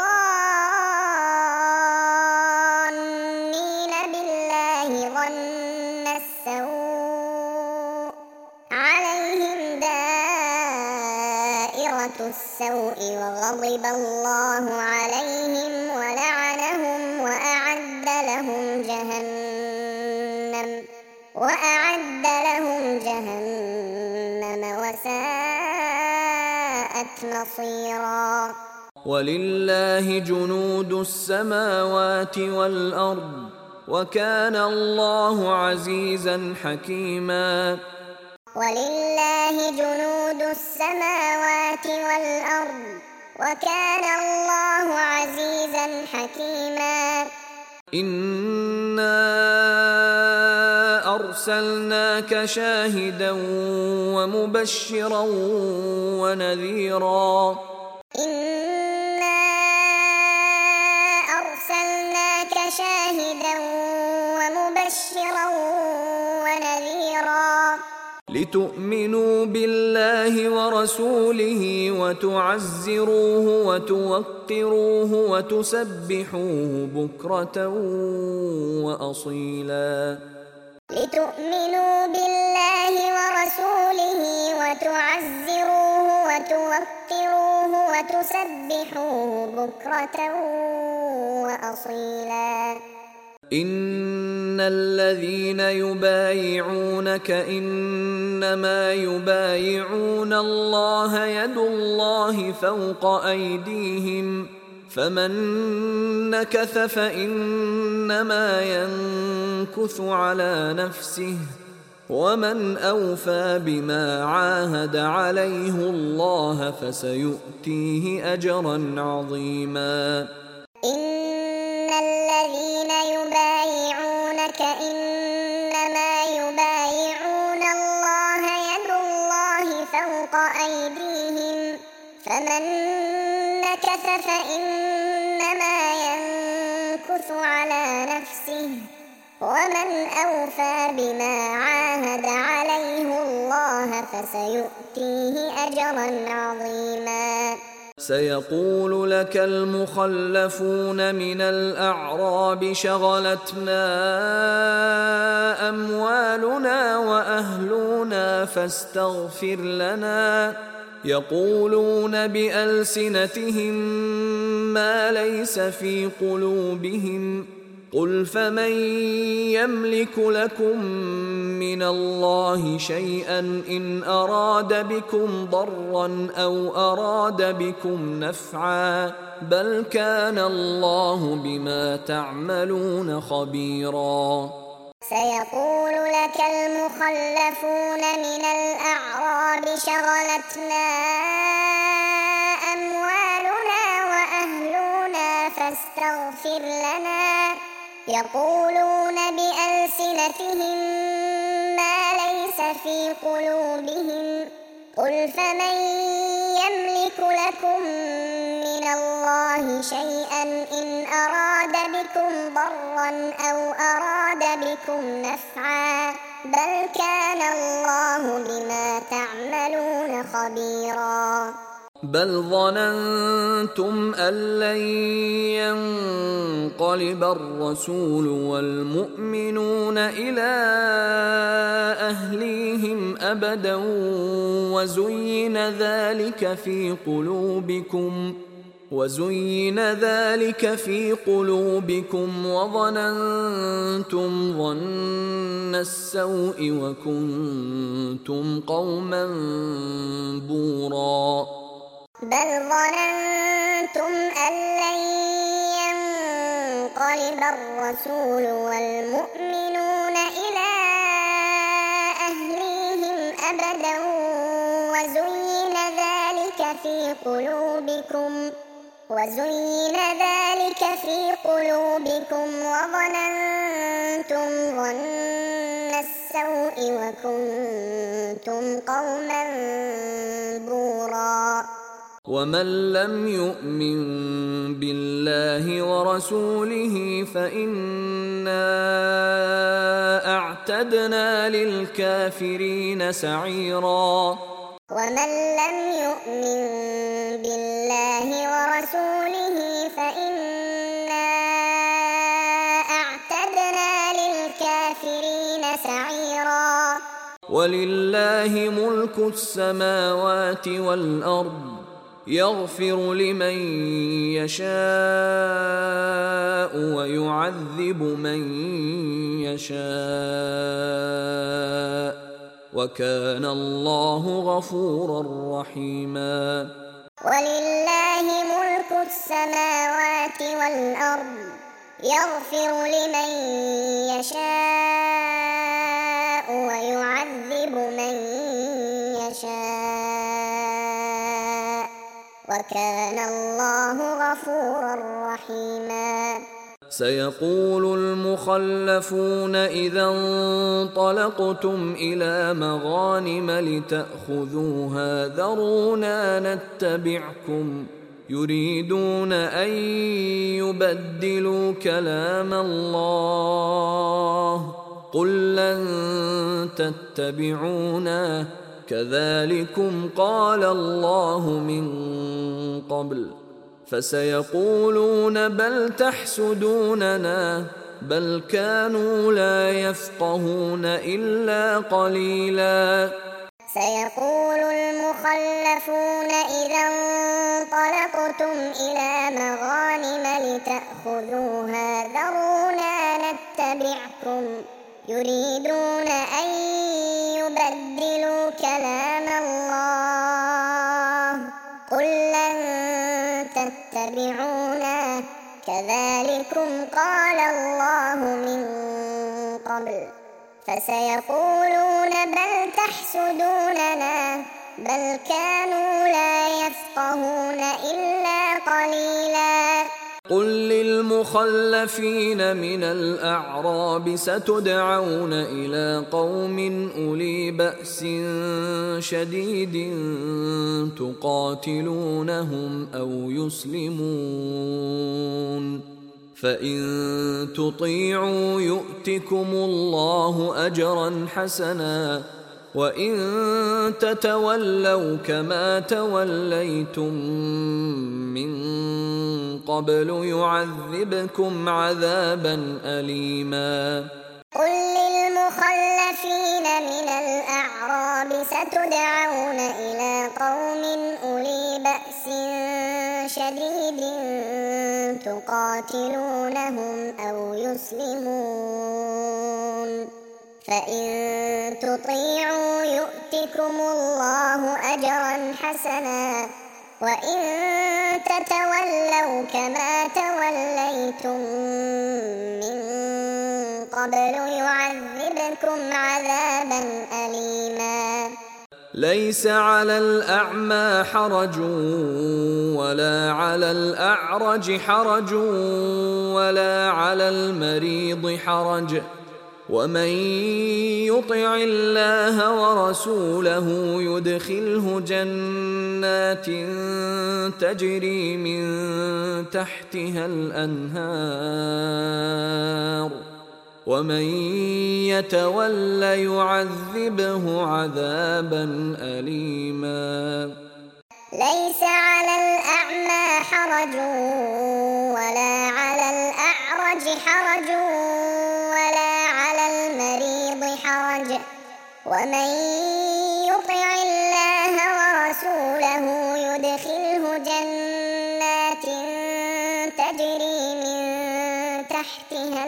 الظانين بالله ظن السوء عليهم دائرة السوء وغضب الله عليهم ولعنهم وأعد لهم جهنم وساءت مصيرا. ولله جنود السماوات والأرض وكان الله عزيزا حكيما. ولله جنود السماوات والأرض وكان الله عزيزا حكيما. إنا أرسلناك شاهدا ومبشرا ونذيرا. إنا أرسلناك شاهدا ومبشرا ونذيرا لتؤمنوا بالله ورسوله وتعزروه وتوقروه وتسبحوه بكرة وأصيلا. لتؤمنوا بالله ورسوله وتعزروه وتوقروه وتسبحوه بكرة وأصيلا. إن الذين يبايعونك إنما يبايعون الله يد الله فوق أيديهم فمن نكث فإنما ينكث على نفسه ومن أوفى بما عاهد عليه الله فسيؤتيه أجرا عظيما. إن الذين يبايعونك إنما يبايعون الله يد الله فوق أيديهم فمن نكث فإنما ينكث على نفسه ومن أوفى بما عاهد عليه الله فسيؤتيه أجرا عظيما. سيقول لك المخلفون من الأعراب شغلتنا أموالنا وأهلنا فاستغفر لنا يقولون بألسنتهم ما ليس في قلوبهم قل فمن يملك لكم من الله شيئا إن أراد بكم ضرا أو أراد بكم نفعا بل كان الله بما تعملون خبيرا. سيقول لك المخلفون من الأعراب شغلتنا أموالنا وأهلنا فاستغفر لنا يقولون بألسنتهم ما ليس في قلوبهم قل فمن يملك لكم من الله شيئا إن أراد بكم ضرا أو أراد بكم نفعا بل كان الله بما تعملون خبيرا. بل ظننتم أن لن ينقلب الرسول والمؤمنون إلى أهليهم أبدا وزين ذلك في قلوبكم وظننتم ظن السوء وكنتم قوما بورا. بل ظننتم أن لن ينقلب الرسول والمؤمنون إلى أهليهم أبدا وزين ذلك في قلوبكم وظننتم ظن السوء وكنتم قوما بورا. ومن لم يؤمن بالله ورسوله فإنا أعتدنا للكافرين سعيرا. ومن لم يؤمن بالله ورسوله فإنا أعتدنا للكافرين سعيرا. ولله ملك السماوات والأرض يغفر لمن يشاء ويعذب من يشاء وكان الله غفورا رحيما. ولله ملك السماوات والأرض يغفر لمن يشاء ويعذب من يشاء وكان الله غفورا رحيما. سيقول المخلفون إذا انطلقتم إلى مغانم لتأخذوها ذرونا نتبعكم يريدون أن يبدلوا كلام الله قل لن تتبعونا كذلكم قال الله من قبل فسيقولون بل تحسدوننا بل كانوا لا يفقهون إلا قليلا. سيقول المخلفون إذا انطلقتم إلى مغانم لتأخذوها ذرونا نتبعكم يريدون أن يبدلوا كلام الله قل لن تتبعونا كذلكم قال الله من قبل فسيقولون بل تحسدوننا بل كانوا لا يفقهون إلا قليلا. قل للمخلفين من الأعراب ستدعون إلى قوم أولي بأس شديد تقاتلونهم أو يسلمون فإن تطيعوا يؤتكم الله أجرا حسنا وإن تتولوا كما توليتم من قبل يعذبكم عذابا أليما. قل للمخلفين من الأعراب ستدعون إلى قوم أولي بأس شديد تقاتلونهم أو يسلمون فإن تطيعوا يؤتكم الله أجرا حسنا وإن تتولوا كما توليتم من قبل يعذبكم عذابا أليما. ليس على الأعمى حرج ولا على الأعرج حرج ولا على المريض حرج ومن يطع الله ورسوله يدخله جنات تجري من تحتها الأنهار ومن يتول يعذبه عذابا أليما. ليس على الأعمى حرج ولا على الأعرج حرج ولا على المريض حرج ومن يطع الله ورسوله يدخله جنات تجري من تحتها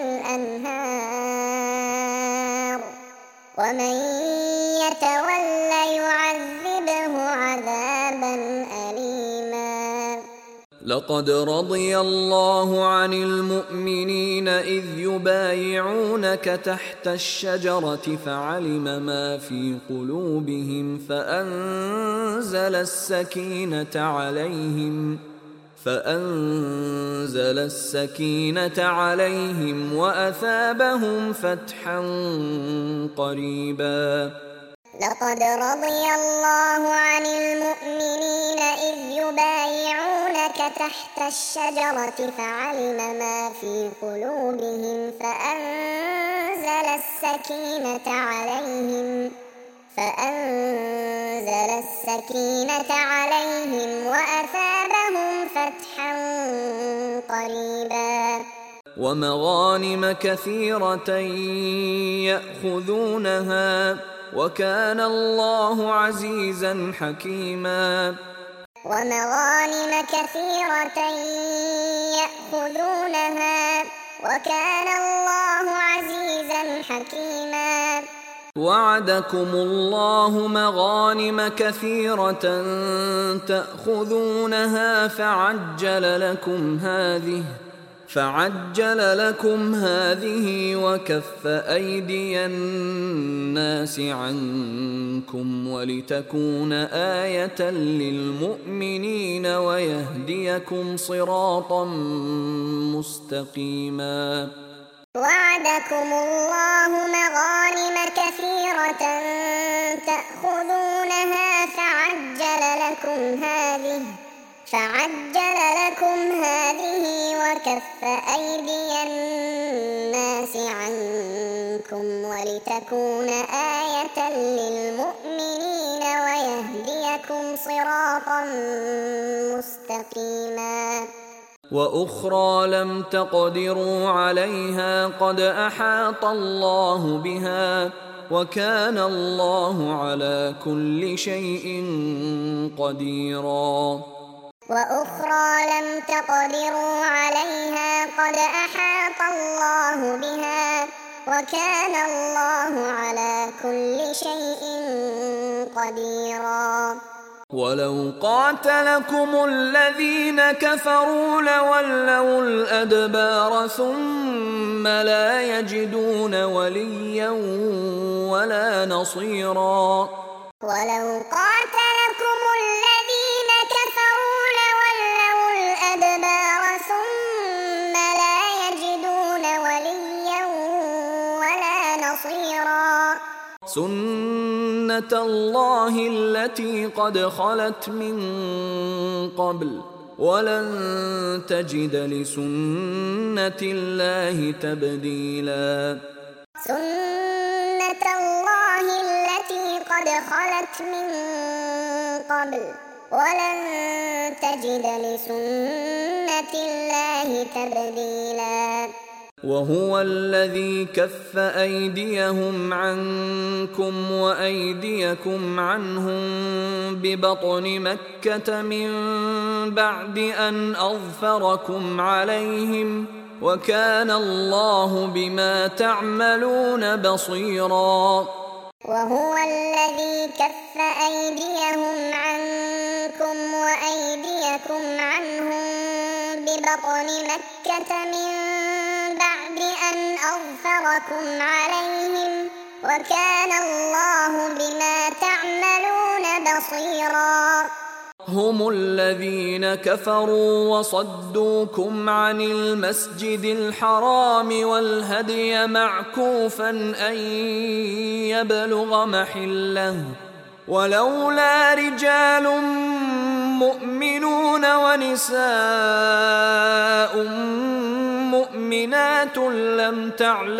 الأنهار ومن يتول يعذبه عذابا أليما. لقد رضي الله عن المؤمنين إذ يبايعونك تحت الشجرة فعلم ما في قلوبهم فأنزل السكينة عليهم وأثابهم فتحا قريبا. لقد رضي الله عن المؤمنين إذ يبايعونك يبايعونك تحت الشجرة فعلم ما في قلوبهم فأنزل السكينة عليهم وأثابهم فتحا قريبا ومغانم كثيرة يأخذونها وكان الله عزيزا حكيما. ومغانم كثيرة يأخذونها وكان الله عزيزا حكيما. وعدكم الله مغانم كثيرة تأخذونها فعجل لكم هذه وكف أيدي الناس عنكم ولتكون آية للمؤمنين ويهديكم صراطا مستقيما. وعدكم الله مغانم كثيرة تأخذونها فعجل لكم هذه وكف أيدي الناس عنكم ولتكون آية للمؤمنين ويهديكم صراطا مستقيما. وأخرى لم تقدروا عليها قد أحاط الله بها وكان الله على كل شيء قديرا. وأخرى لم تقدروا عليها قد أحاط الله بها وكان الله على كل شيء قديرا. ولو قاتلكم الذين كفروا لولوا الأدبار ثم لا يجدون وليا ولا نصيرا. ولو قاتلكم الذين كفروا لولوا الأدبار ثم لا يجدون وليا ولا نصيرا. سنة الله التي قد خلت من قبل ولن تجد لسنة الله تبديلا. سنة الله التي قد خلت من قبل ولن تجد لسنة الله تبديلا. وهو الذي كف أيديهم عنكم وأيديكم عنهم ببطن مكة من بعد أن أظفركم عليهم وكان الله بما تعملون بصيرا. وهو الذي كف أيديهم عنكم وأيديكم عنهم ببطن مكة من بعد أن أظفركم عليهم وكان الله بما تعملون بصيرا. هم الذين كفروا وصدوكم عن المسجد الحرام والهدي معكوفا أن يبلغ محله ولولا رجال مؤمنون ونساء مؤمنات لم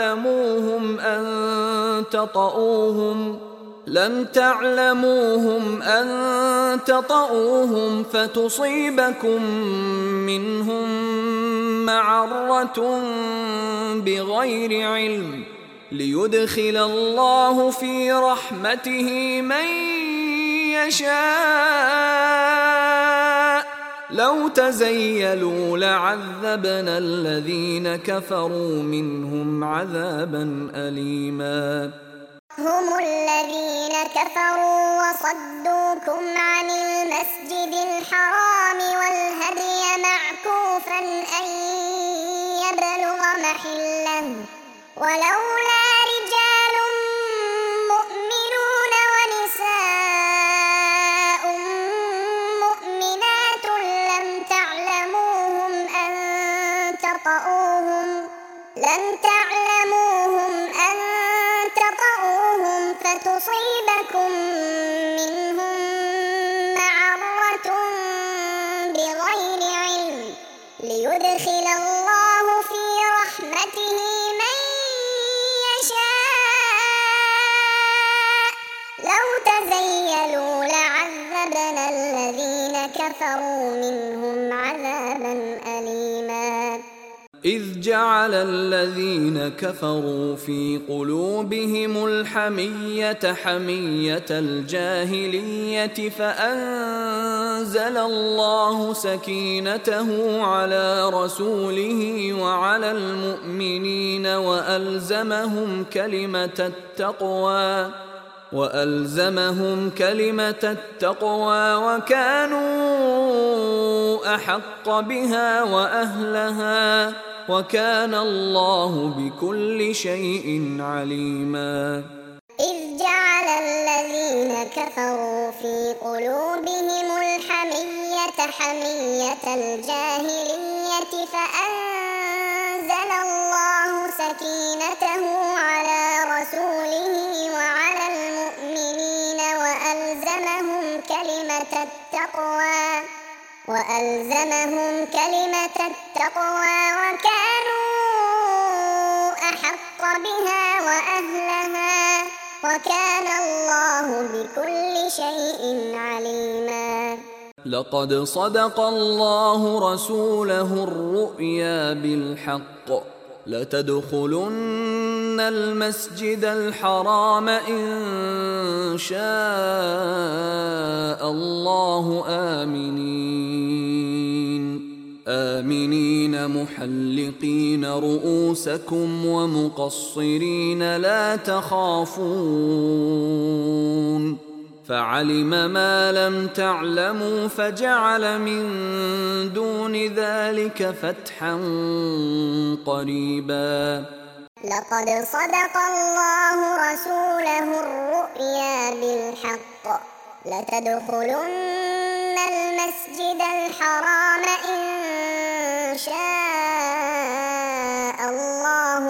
تعلموهم أن تطؤوهم فتصيبكم منهم معرة بغير علم ليدخل الله في رحمته من يشاء لو تزيلوا لعذبنا الذين كفروا منهم عذابا أليما. هم الذين كفروا وصدوكم عن المسجد الحرام والهدي معكوفا أن يبلغ محله ولولا رجال مؤمنون ونساء مؤمنات لم تعلموهم أن تطؤوهم فتصيبكم منهم معرة كفروا منهم عذابا أليما إذ جعل الذين كفروا في قلوبهم الحمية حمية الجاهلية فأنزل الله سكينته على رسوله وعلى المؤمنين وألزمهم كلمة التقوى وكانوا أحق بها وأهلها وكان الله بكل شيء عليما إذ جعل الذين كفروا في قلوبهم الحمية حمية الجاهلية فأنزل الله سكينته على رسوله وعلى المؤمنين وألزمهم كلمة التقوى وكانوا أحق بها وأهلها وكان الله بكل شيء عليما لقد صدق الله رسوله الرؤيا بالحق لتدخلن المسجد الحرام إن شاء الله آمنين محلقين رؤوسكم ومقصرين لا تخافون فعلم ما لم تعلموا فجعل من دون ذلك فتحا قريبا لقد صدق الله رسوله الرؤيا بالحق لتدخلن المسجد الحرام إن شاء الله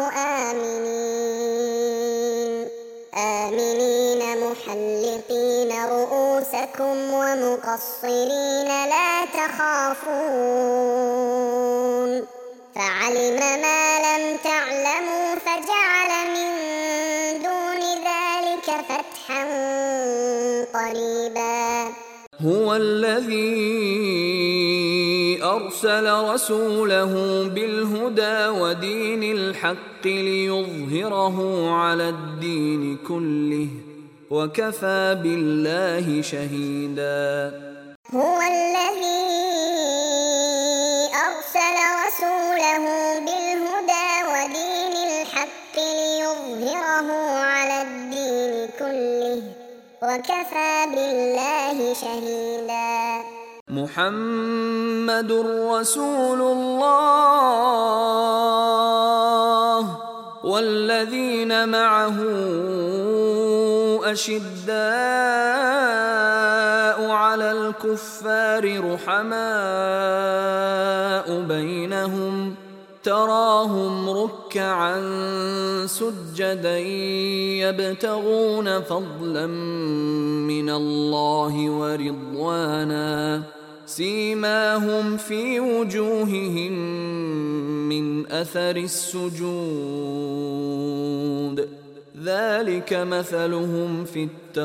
آمنين محلقين رؤوسكم ومقصرين لا تخافون فعلم ما لم تعلموا فجعل من دون ذلك فتحا قريبا هو الذي أرسل رسوله بالهدى ودين الحق ليظهره على الدين كله وكفى بالله شهيدا هو الذي أرسل رسوله بالهدى ودين الحق ليظهره على الدين كله وكفى بالله شهيدا محمد رسول الله والذين معه أشداء على الكفار رحماء بينهم تراهم ركعا سجدا يبتغون فضلا من الله ورضوانا سيماهم في وجوههم من أثر السجود ذلك مثلهم في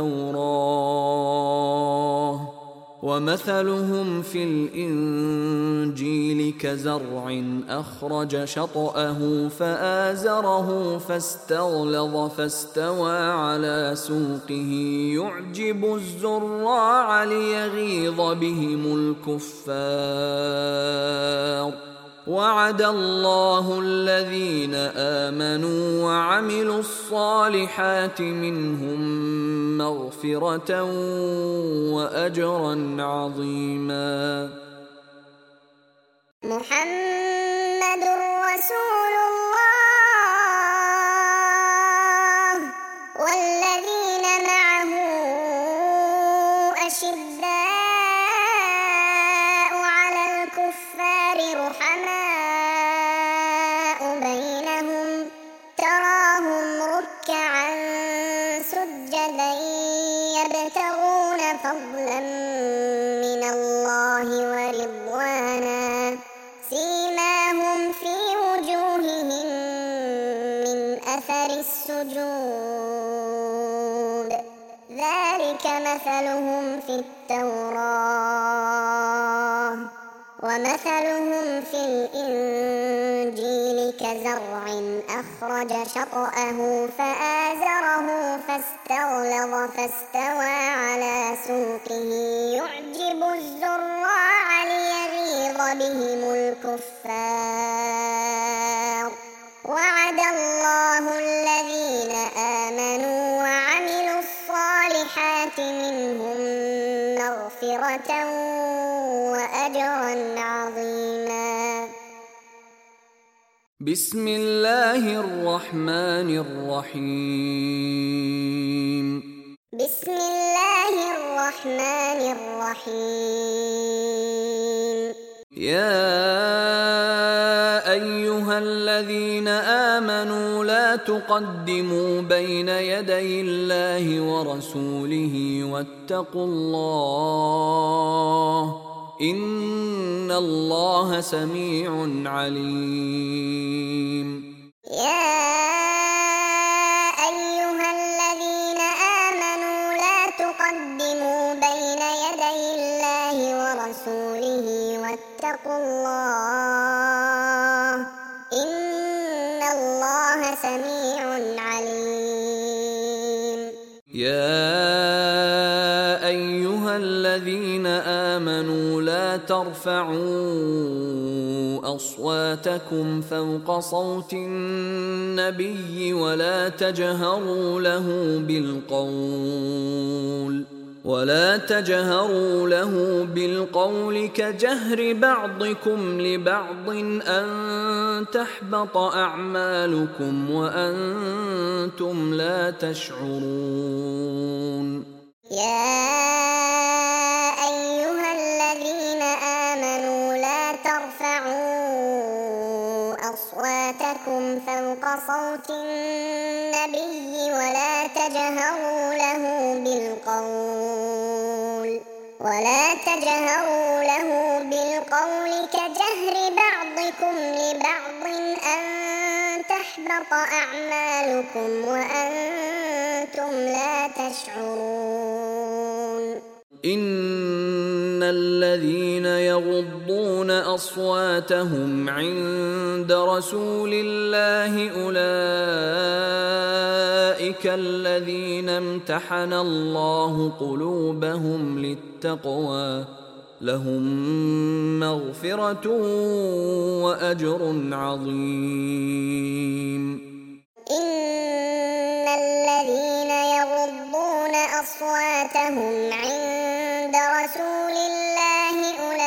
التوراة ومثلهم في الإنجيل كزرع أخرج شطأه فآزره فاستغلظ فاستوى على سوقه يعجب الزراع ليغيظ بهم الكفار وعد الله الذين آمنوا وعملوا الصالحات منهم مغفرة وأجرا عظيما محمد رسول الله والذين معه أشداء على الكفار رحماء بينهم تراهم ركعا سجدا يبتغون فضلا من الله ورضوانا سيماهم في وجوههم من أثر السجود ذلك ذلك مثلهم في التوراة ومثلهم في الإنجيل كزرع أخرج شطأه فآزره فاستغلظ فاستوى على سوقه يعجب الزراع ليغيظ بهم الكفار. وعد الله الذين آمنوا وعملوا الصالحات منهم مغفرة وأجرا عظيما. بسم الله الرحمن الرحيم. بسم الله الرحمن الرحيم. يا أيها الذين آمنوا لا تقدموا بين يدي الله ورسوله واتقوا الله إن الله سميع عليم. يا أيها الذين آمنوا لا تقدموا بين يدي الله ورسوله واتقوا الله إن الله سميع عليم. يا أيها الذين آمنوا لا ترفعوا أصواتكم فوق صوت النبي ولا تجهروا له بالقول كجهر بعضكم لبعض أن تحبط أعمالكم وأنتم لا تشعرون. يا أيها الذين آمنوا لا ترفعوا أصواتكم فوق صوت النبي ولا تجهروا له بالقول كجهر بعضكم لبعض أن تحبط أعمالكم وأنتم لا تشعرون. إن الذين يغضون أصواتهم عند رسول الله أولئك الذين امتحن الله قلوبهم للتقوى لهم مغفرة وأجر عظيم. إن الذين يغضون أصواتهم عند رسول الله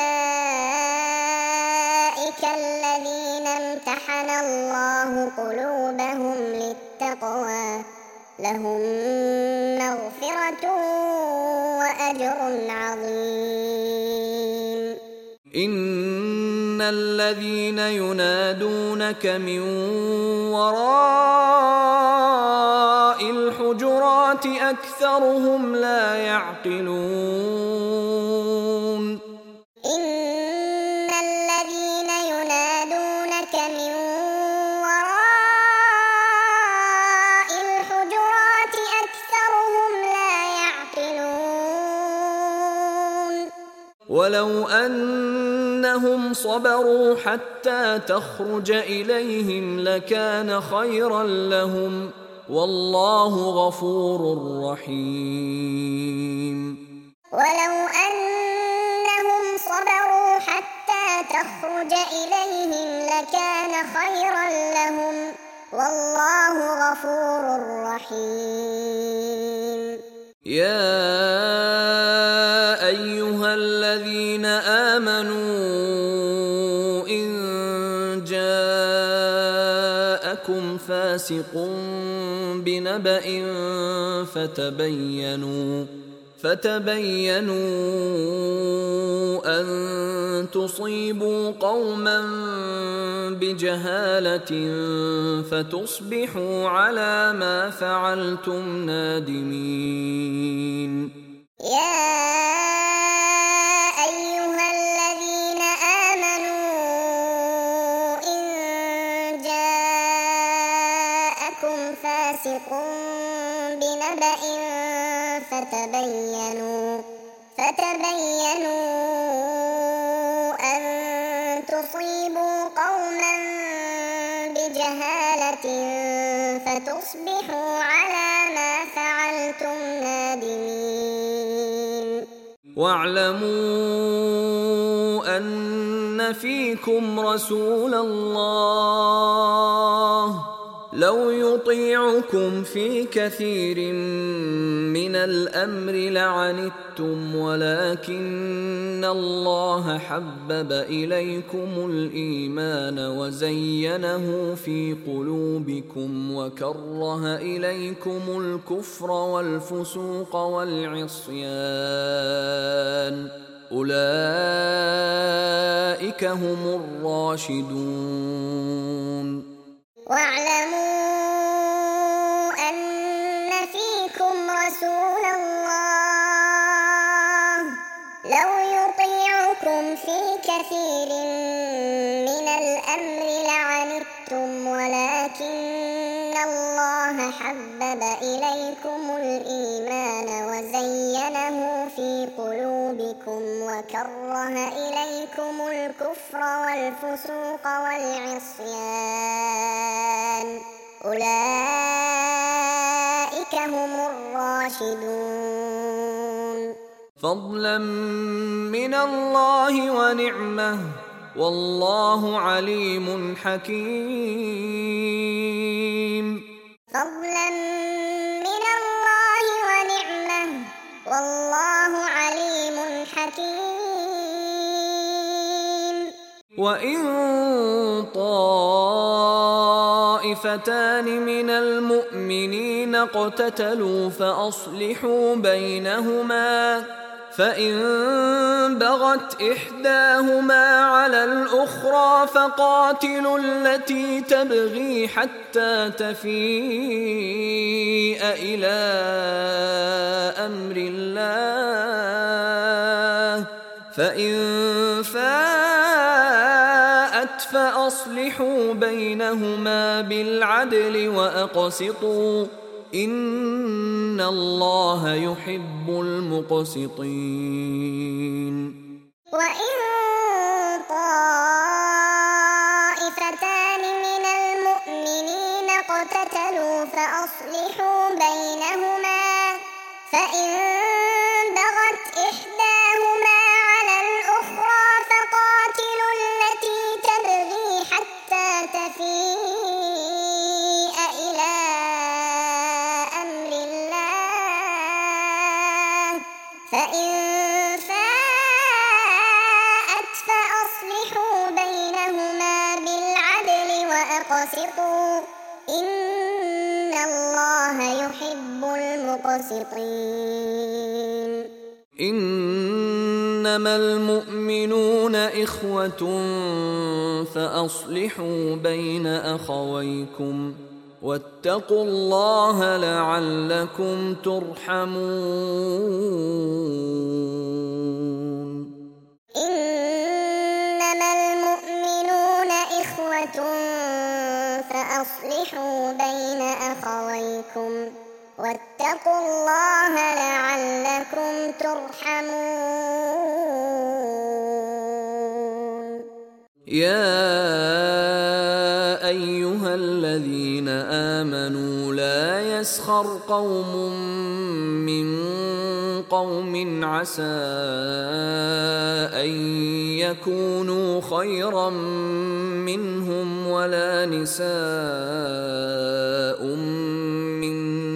أولئك الذين امتحن الله قلوبهم للتقوى لهم مغفرة وأجر عظيم. إن الذين ينادونك من وراء الحجرات أكثرهم لا يعقلون. إن الذين ينادونك من وراء الحجرات أكثرهم لا يعقلون. ولو أنهم صبروا حتى تخرج إليهم لكان خيرا لهم والله غفور رحيم. ولو أنهم صبروا حتى تخرج إليهم لكان خيرا لهم والله غفور رحيم. يا أيها الذين آمنوا إن جاءكم فاسق بنبأ فتبينوا أن تصيبوا قوما بجهالة فتصبحوا على ما فعلتم نادمين. يا أيها الذين آمنوا إن جاءكم فاسق بنبأ فتبينوا أن تصيبوا قوما بجهالة فتصبحوا على ما فعلتم نادمين. واعلموا أن فيكم رسول الله لو يطيعكم في كثير من الأمر لعنتم ولكن الله حبب إليكم الإيمان وزينه في قلوبكم وكره إليكم الكفر والفسوق والعصيان أولئك هم الراشدون. واعلموا أن فيكم رسول الله لو يطيعكم في كثير من الأمر لعنتم ولكن الله حبب إليكم الإيمان وزينه في قلوبكم وكره إليكم الكفر والفسوق والعصيان أولئك هم الراشدون. فضلا من الله ونعمة والله عليم حكيم. فضلا من الله ونعمة والله عليم حكيم. وإن طائفتان من المؤمنين اقتتلوا فأصلحوا بينهما فإن بغت إحداهما على الأخرى فقاتلوا التي تبغي حتى تفيء إلى أمر الله فإن فاءت فأصلحوا بينهما بالعدل وأقسطوا إن الله يحب المقسطين. وإن طائفتان من المؤمنين اقتتلوا فأصلحوا بينهما فإن بغت إحداهما على الأخرى فقاتلوا التي تبغي حتى تفيء إلى أمر الله فإن فاءت فأصلحوا بينهما بالعدل وأقسطوا إن الله يحب المقسطين. إنما المؤمنون إخوة فأصلحوا بين أخويكم واتقوا الله لعلكم ترحمون. إنما المؤمنون إخوة فأصلحوا بين أخويكم واتقوا الله لعلكم ترحمون. يا أيها الذين آمنوا لا يسخر قوم من قوم عسى أن يكونوا خيرا منهم ولا نساء من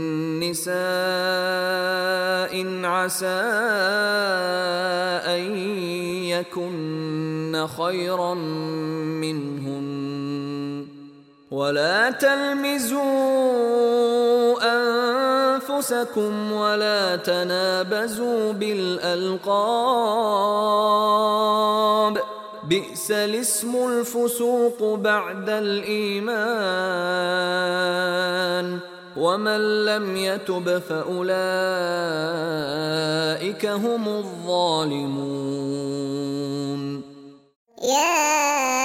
نساء عسى أن يكن خيرا منهن ولا تلمزوا أنفسكم ولا تنابزوا بالألقاب بئس الاسم الفسوق بعد الإيمان ومن لم يتب فأولئك هم الظالمون. يا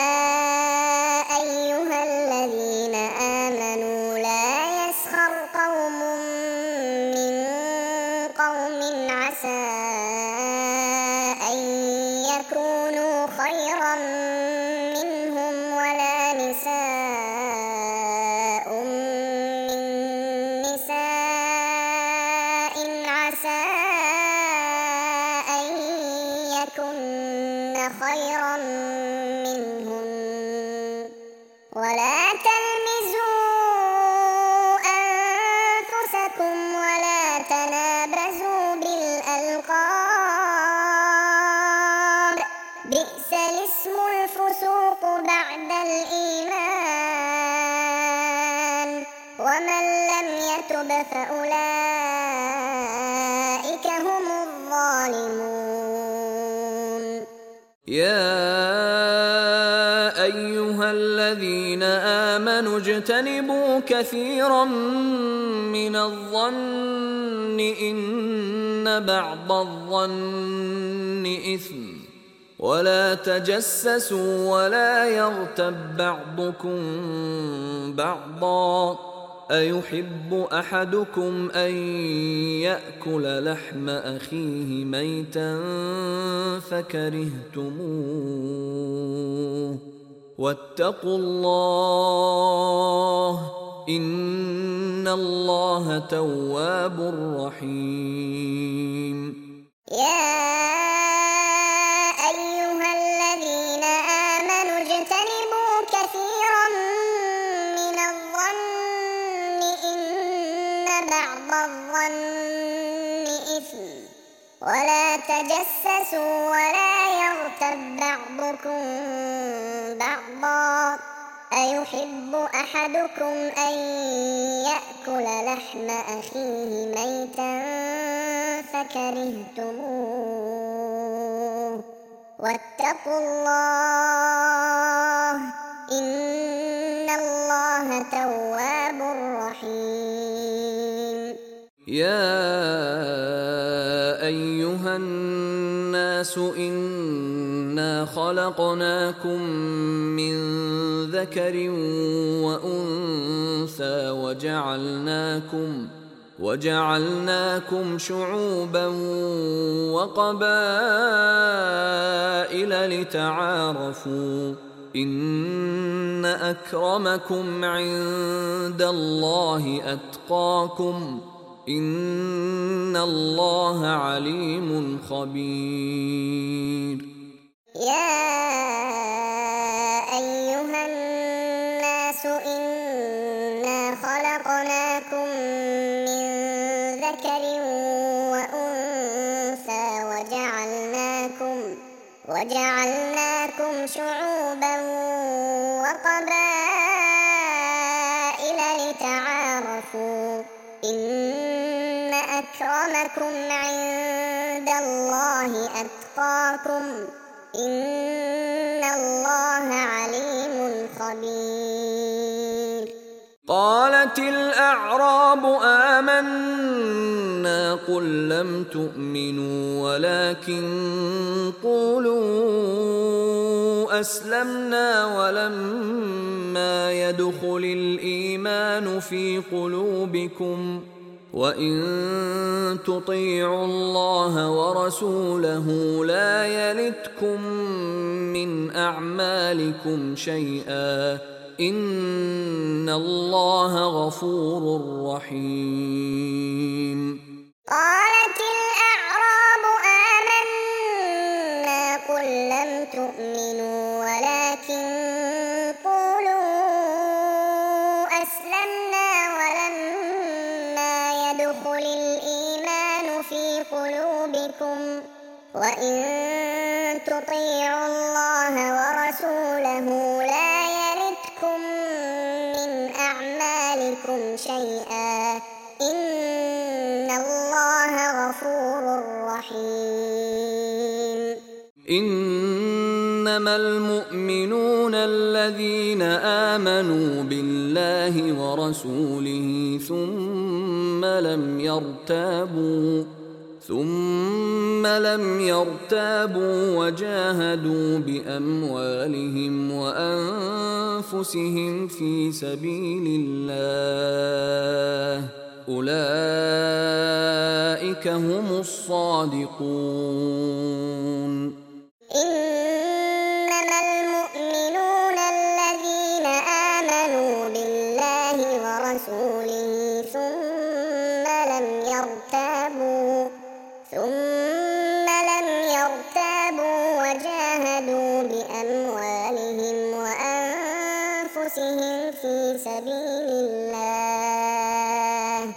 أيها الذين آمنوا لا يسخر قوم من قوم عسى أن يكونوا خيرا منهم، ولا نساء من نساء عسى أن يكن خيرا منهم. ولا تلمزوا أنفسكم ولا تنابزوا بالألقاب، بئس الاسم الفسوق بعد الإيمان، ومن لم يتب فأولئك هم الظالمون. يا أيها الذين آمنوا اجتنبوا كثيرا من الظن إن بعض الظن إثم، ولا تجسسوا ولا يغتب بعضكم بعضا، أيحب أحدكم أن يأكل لحم أخيه ميتا فكرهتموه، واتقوا الله إن الله تواب رحيم. يا أيها الذين آمنوا اجتنبوا كثيرا من الظن إن بعض الظن إثم، ولا تجسسوا ولا يغتب بعضكم بعضا، أيحب أحدكم أن يأكل لحم أخيه ميتا فكرهتموه، واتقوا الله إن الله تواب رحيم. يا أيها الناس إنا خلقناكم من ذكر وأنثى وجعلناكم شعوبا وقبائل لتعارفوا إن أكرمكم عند الله أتقاكم إن الله عليم خبير. يا أيها الناس إنا خلقناكم من ذكر وأنثى وجعلناكم شعوبا وقبائل لتعارفوا إن أكرمكم عند الله أتقاكم إن الله عليم خبير. قالت الأعراب آمنا قل لم تؤمنوا ولكن قولوا أسلمنا ولما يدخل الإيمان في قلوبكم وإن تطيعوا الله ورسوله لا يلتكم من أعمالكم شيئا إن الله غفور رحيم. قالت الأعراب آمنا قل لم تؤمنوا ولكن قولوا أسلمنا ولما يدخل الإيمان في قلوبكم وإن تطيعوا الله ورسوله لا يلتكم من أعمالكم شيئا إن الله غفور رحيم. إنما المؤمنون الذين آمنوا بالله ورسوله ثم لم يرتابوا وجاهدوا بأموالهم وأنفسهم في سبيل الله أولئك أولئك هم الصادقون. إنما المؤمنون الذين آمنوا بالله ورسوله ثم لم يرتابوا وجاهدوا بأموالهم وأنفسهم في سبيل الله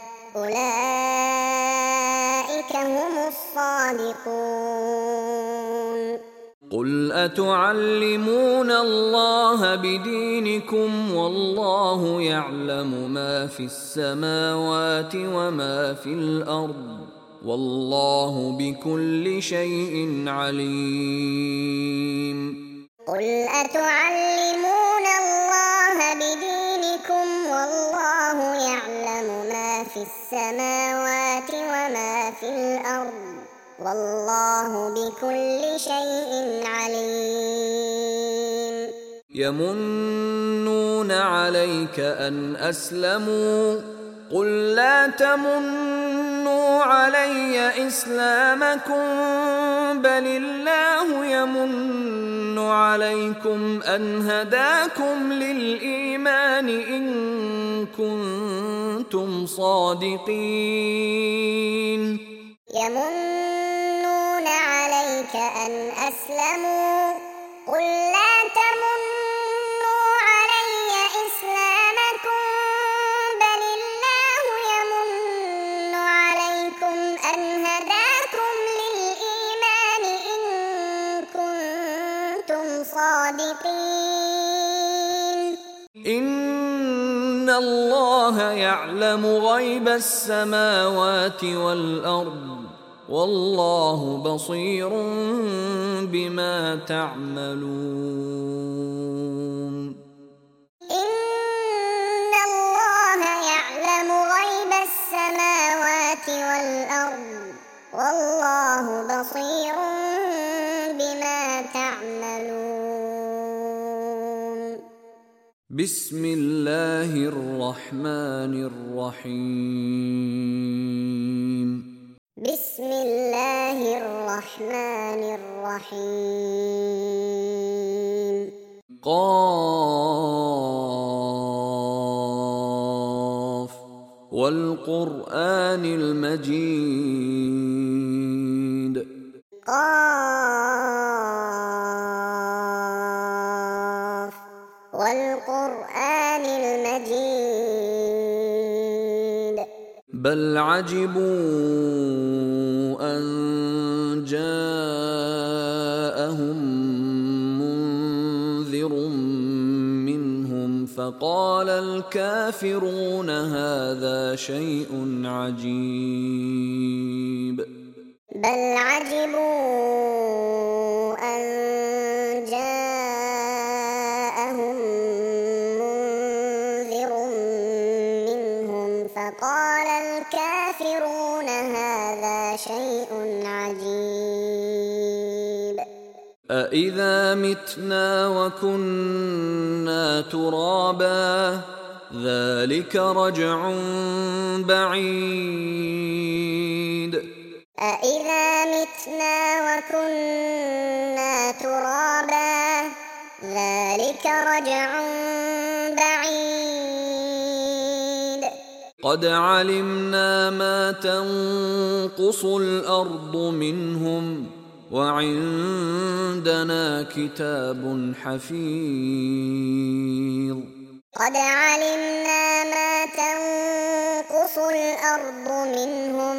أولئك هم الصادقون. قل أتعلمون الله بدينكم والله يعلم ما في السماوات وما في الأرض والله بكل شيء عليم. قل أتعلمون الله بدينكم والله يعلم ما في السماوات وما في الأرض والله بكل شيء عليم. يمنون عليك أن أسلموا قل لا تمنوا علي إسلامكم بل الله يمن عليكم أن هداكم للإيمان إن كنتم صادقين. يمنون عليك أن أسلموا قل لا تمنوا علي إسلامكم بل الله يمن عليكم أن هداكم للإيمان إن كنتم صادقين. إن الله يعلم غيب السماوات والأرض والله بصير بما تعملون. إن الله يعلم غيب السماوات والأرض والله بصير بما تعملون. بسم الله الرحمن الرحيم. بسم الله الرحمن الرحيم. قاف والقرآن المجيد. قاف والقرآن المجيد. بل عجبوا أن جاءهم منذر منهم فقال الكافرون هذا شيء عجيب. بل عجبوا أن جاءهم منذر منهم فقال الكافرون هذا شيء عجيب. أإذا متنا وكنا ترابا ذلك رجع بعيد. أإذا متنا وكنا ترابا ذلك رجع بعيد. قد علمنا ما تنقص الأرض منهم وعندنا كتاب حفيظ. قد علمنا ما تنقص الأرض منهم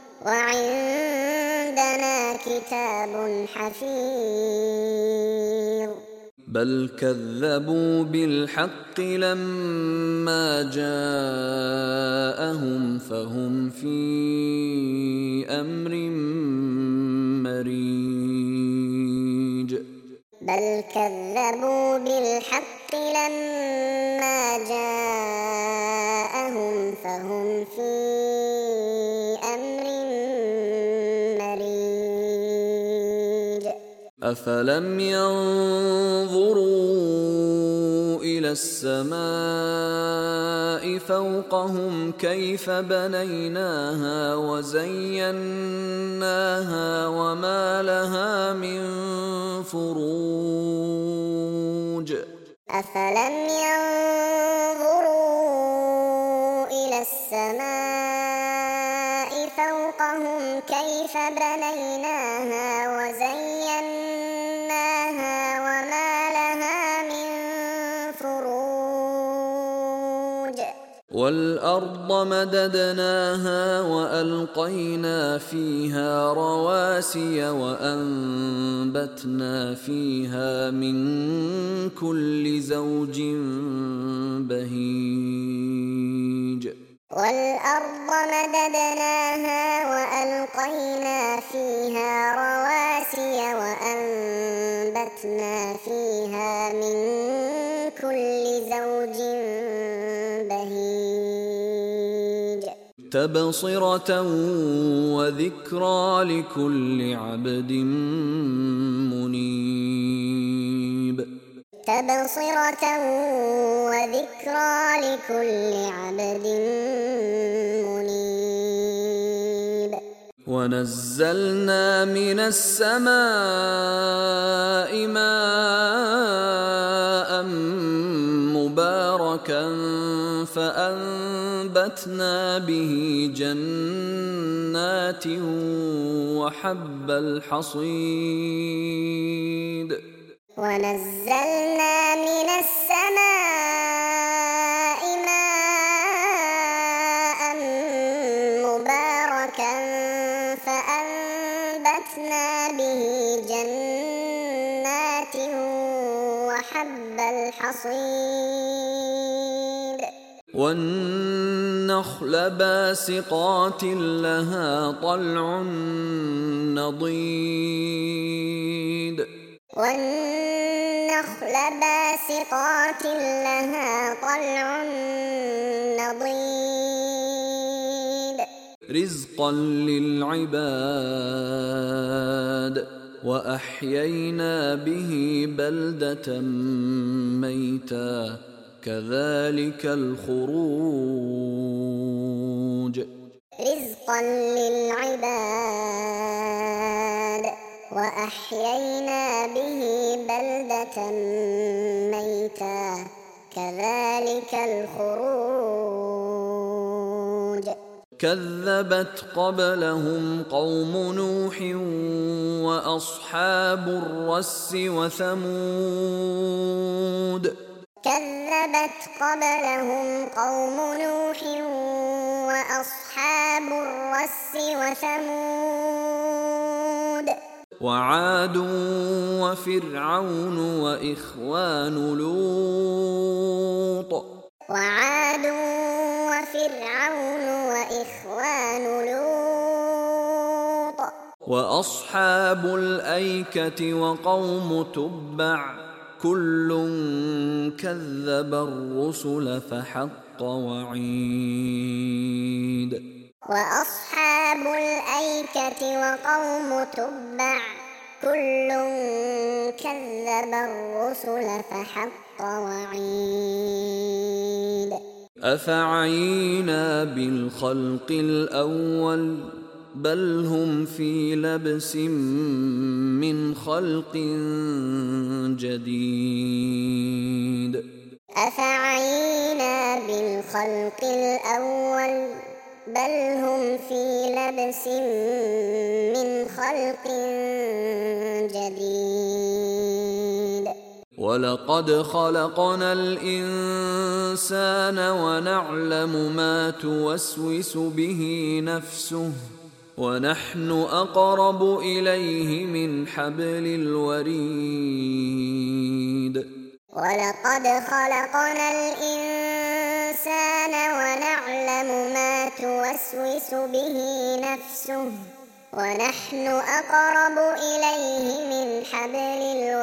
وعندنا كتاب حفيظ. بل كذبوا بالحق لما جاءهم فهم في أمر مريج. بل كذبوا بالحق لما جاءهم فهم في أمر مريج. أفلم ينظروا إلى إلى السماء فوقهم كيف بنيناها وزيناها وما لها من فروج أفلم ينظروا إلى السماء فوقهم كيف بنيناها وزيناها وما لها من فروج والأرض مددناها وألقينا فيها رواسي وأنبتنا فيها من كل زوج بهيج والأرض مددناها وألقينا فيها رواسي وأنبتنا فيها من كل زوج بهيج تبصرة وذكرى لكل عبد منيب تبصرة وذكرى لكل عبد منيب ونزلنا من السماء ماء مباركا فأنبتنا به جنات وحب الحصيد ونزلنا من السماء ماء مباركا فأنبتنا به جنات وحب الحصيد والنخل باسقات لها طلع نضيد والنخل باسقات لها طلع نضيد رزقا للعباد وأحيينا به بلدة ميتا كذلك الخروج رزقا للعباد وأحيينا به بلدة ميتا كذلك الخروج كذبت قبلهم قوم نوح وأصحاب الرس وثمود كذبت قبلهم قوم نوح وأصحاب الرس وثمود وعاد وفرعون وإخوان لوط وعاد وفرعون وإخوان لوط وأصحاب الأيكة وقوم تبع كل كذب الرسل فحق وعيد وأصحاب الأيكة وقوم تبع كل كذب الرسل فحق وعيد أفعينا بالخلق الأول بل هم في لبس من خلق جديد أفعينا بالخلق الأول بل هم في لبس من خلق جديد ولقد خلقنا الإنسان ونعلم ما توسوس به نفسه ونحن أقرب إليه من حبل الوريد ولقد خلقنا الإنسان ونعلم ما توسوس به نفسه ونحن أقرب إليه من حبل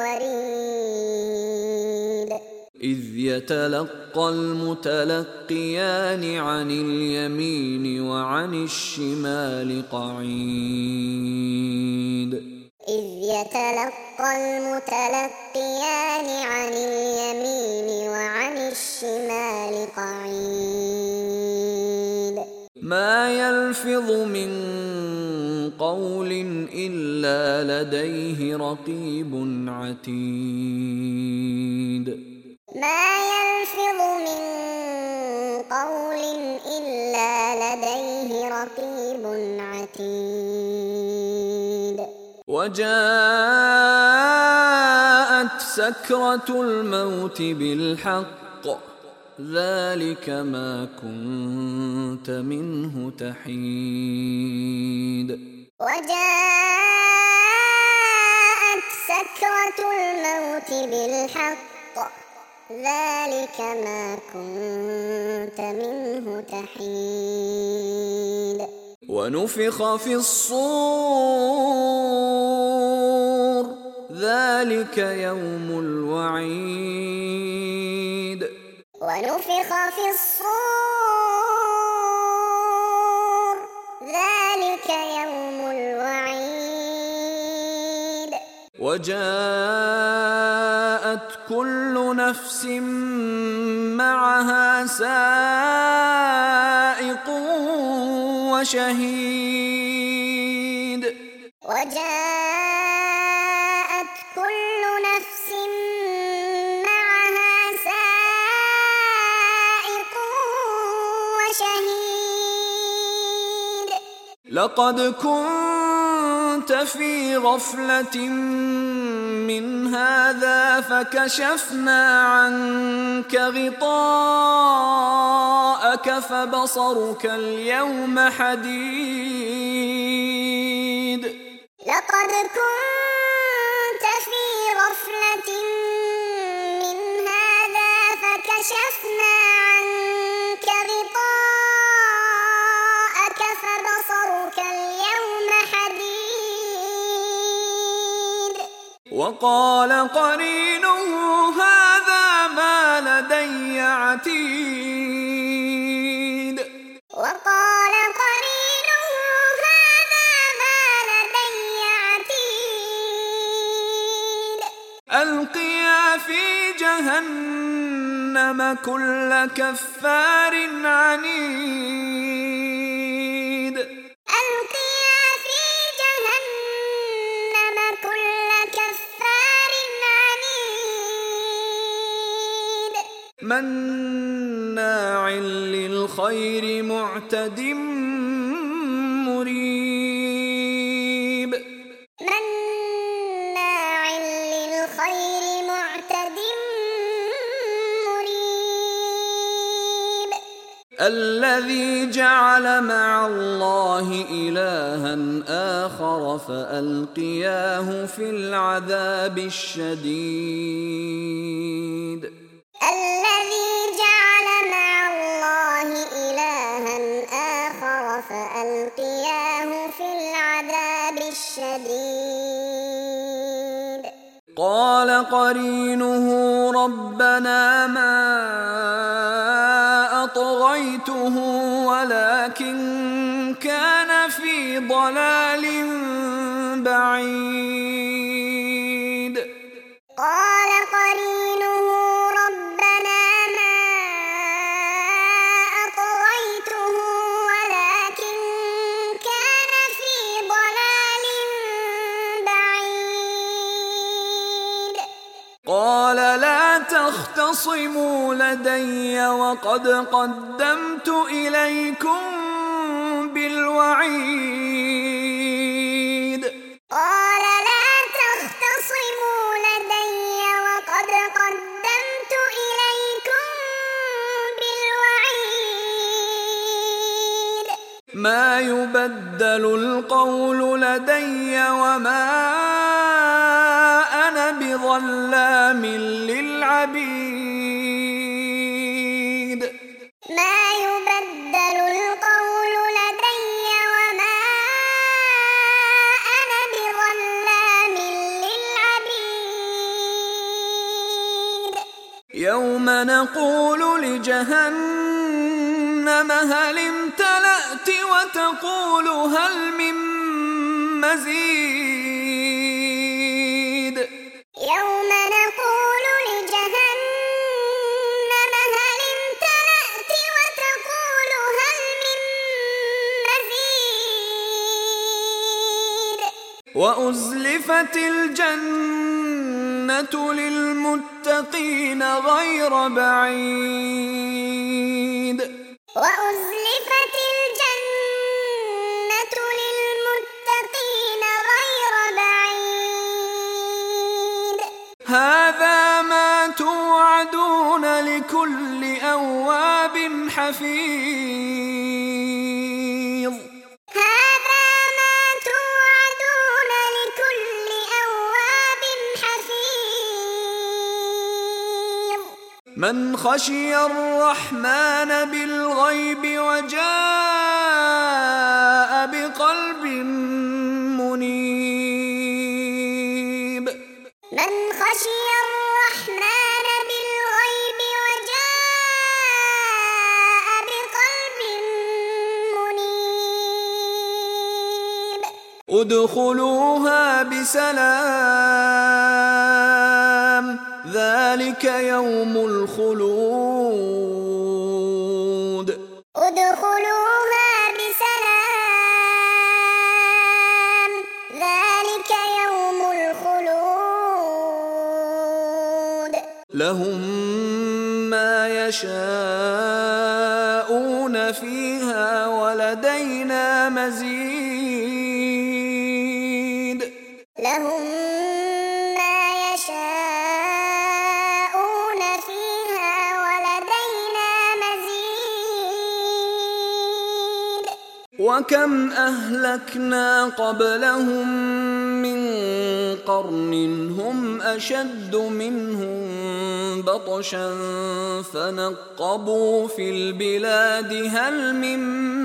الوريد إذ يتلقى المتلقيان عن اليمين وعن الشمال قعيد إذ يتلقى المتلقيان عن اليمين وعن الشمال قعيد ما يلفظ من قول إلا لديه رقيب عتيد ما يلفظ من قول إلا لديه رقيب عتيد وجاءت سكرة الموت بالحق ذلك ما كنت منه تحيد وجاءت سكرة الموت بالحق ذلك ما كنت منه تحيد ونفخ في الصور ذلك يوم الوعيد ونفخ في الصور ذلك يوم الوعيد وجاءت كل نفس معها سائق وشهيد وجاءت كل نفس معها سائق وشهيد لقد كنت في غفلة من هذا فكشفنا عنك غطاءك فبصرك اليوم حديد لقد كنت في غفلة من هذا فكشفنا عنك غطاءك فبصرك اليوم حديد وقال قرينه هذا ما لدي عتيد وقال قرينه هذا ما لدي عتيد ألقيا في جهنم كل كفار عنيد ألقيا في جهنم كل كفار عنيد مناع للخير معتد مريب مناع للخير معتد مريب الذي جعل مع الله إلها آخر فألقياه في العذاب الشديد الذي جعل مع الله إلها آخر فألقياه في العذاب الشديد قال قرينه ربنا ما أطغيته ولكن كان في ضلال بعيد قال قرينه ربنا ما أطغيته ولكن كان في ضلال بعيد قال لا تختصموا لدي وقد قدمت إليكم بالوعيد قال لا تختصموا لدي وقد قدمت إليكم بالوعيد ما يبدل القول لدي وما أنا بظلام للعبيد ما يبدل القول لدي وما أنا بظلام للعبيد يوم نقول لجهنم هل امتلأت وتقول هل من مزيد وأزلفت الجنة للمتقين غير بعيد وأزلفت الجنة للمتقين غير بعيد هذا ما توعدون لكل أواب حفيظ هذا ما توعدون لكل أواب حفيظ من خشي الرحمن بالغيب وجاء بقلب منيب من خشي الرحمن بالغيب وجاء بقلب منيب ادخلوها بسلام ذلك يوم الخلود ادخلوها بسلام ذلك يوم الخلود لهم ما يشاءون فيها ولدينا مزيد لهم ما يشاءون فيها ولدينا مزيد وكم أهلكنا قبلهم من قرن هم أشد منهم بطشا فنقبوا في البلاد هل من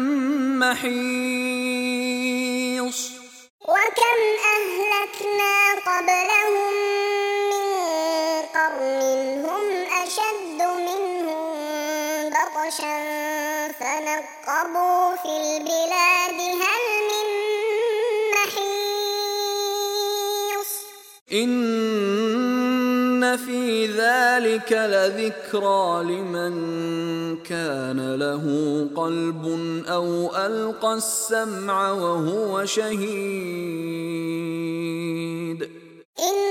محيص وكم أهلكنا قبلهم من قرن هم أشد منهم بطشا فنقبوا في البلاد هل من محيص إن في ذلك لذكرى لمن كان له قلب أو ألقى السمع وهو شهيد إن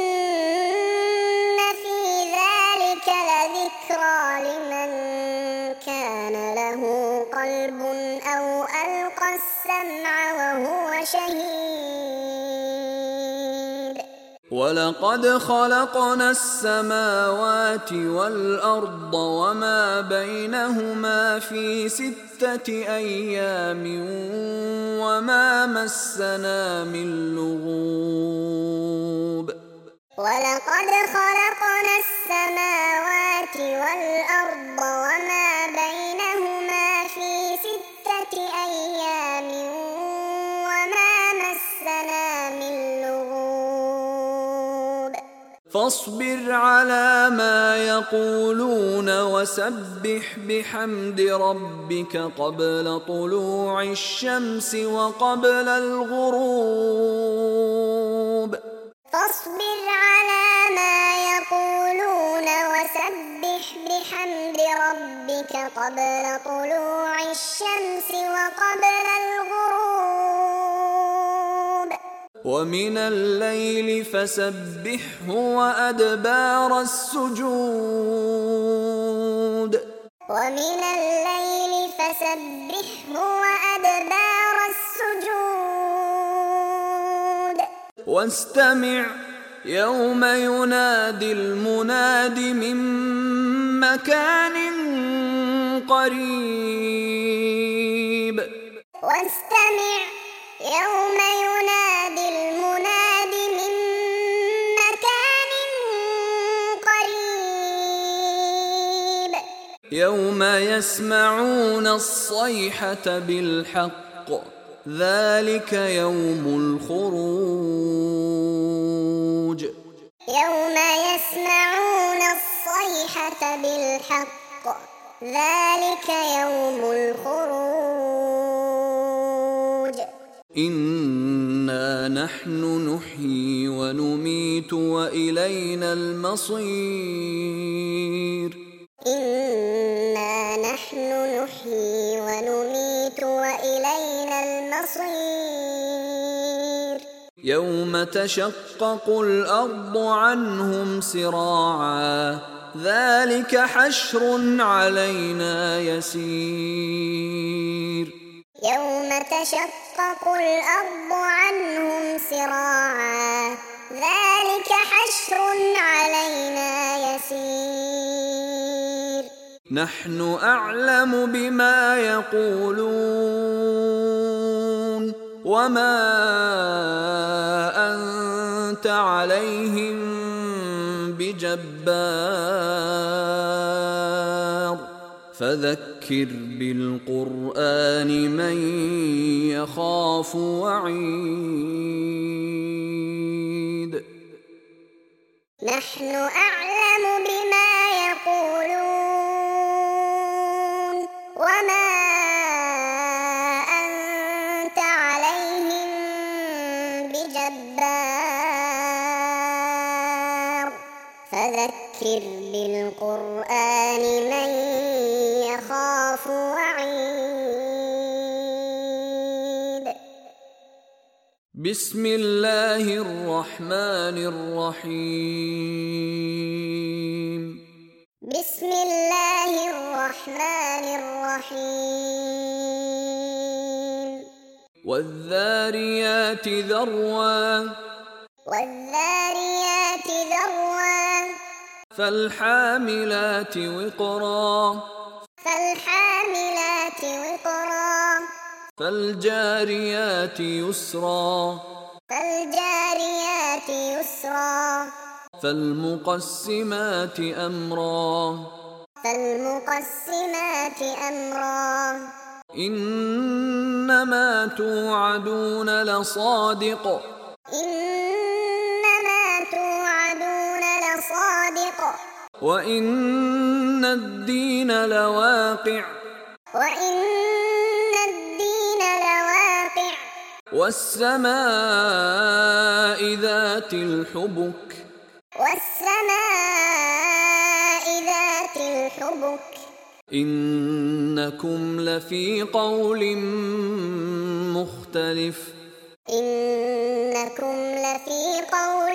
في ذلك لذكرى لمن كان له قلب أو ألقى السمع وهو شهيد ولقد خلقنا السماوات والأرض وما بينهما في 6 أيام وما مسنا من لغوب ولقد خلقنا السماوات والأرض وما بينهما في 6 أيام وما مسنا من لغوب فاصبر على ما يقولون وسبح بحمد ربك قبل طلوع الشمس وقبل الغروب فاصبر على ما يقولون وسبح بحمد ربك قبل طلوع الشمس وقبل الغروب ومن الليل فسبحه وأدبار السجود ومن الليل فسبحه وأدبار السجود واستمع يوم ينادي المناد من مكان قريب واستمع يوم ينادي المناد من مكان قريب يوم يسمعون الصيحة بالحق ذلك يوم الخروج يوم يسمعون الصيحة بالحق ذلك يوم الخروج إنا نحن نحيي ونميت وإلينا المصير إنا نحن نحيي ونميت وإلينا المصير يوم تشقق الأرض عنهم سراعا ذلك حشر علينا يسير. يوم تشقق الأرض عنهم سراعا ذلك حشر علينا يسير. نحن أعلم بما يقولون وما أنت عليهم بجبار فذكر بالقرآن من يخاف وعيد. نحن أعلم بما يقولون وما أنت عليهم بجبار فذكر بالقرآن من يخاف وعيد. بسم الله الرحمن الرحيم. بسم الله الرحمن الرحيم. والذاريات ذروا والذاريات ذروا فالحاملات وقرا فالحاملات وقرا فالجاريات يسرا فالجاريات يسرا فالمقسمات أمرا فالمقسمات أمرا إنما توعدون لصادق إنما توعدون لصادق وإن الدين لواقع وإن الدين لواقع والسماء ذات الحبك والسماء ذات الحبك إنكم لفي قول مختلف إنكم لفي قول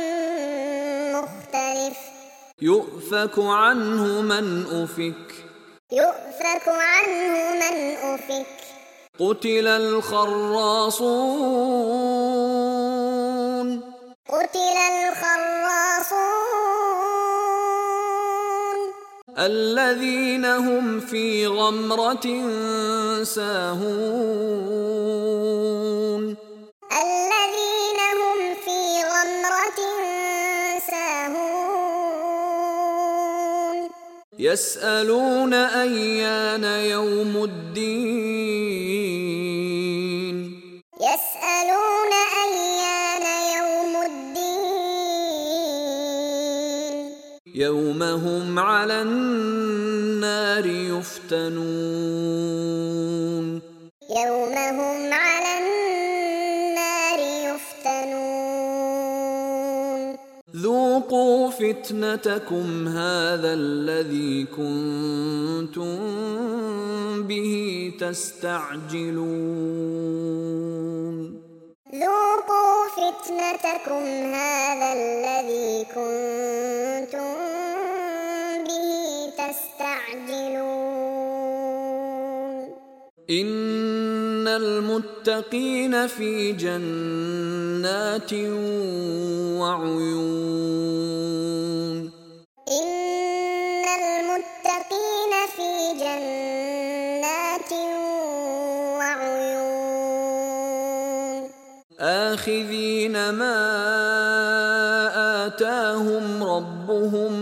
مختلف يؤفك عنه من أفك يؤفك عنه من أفك قتل الخراصون قتل الخراصون الذين هم في غمرة ساهون الذين هم في غمرة ساهون يسألون أيان يوم الدين يسألون أيان يوم الدين يوم هم على النار يفتنون يوم هم على النار يفتنون ذوقوا فتنتكم هذا الذي كنتم به تستعجلون ذوقوا فتنتكم هذا الذي كنتم به تستعجلون إن المتقين في جنات وعيون إن المتقين في جنات وعيون آخذين ما آتاهم ربهم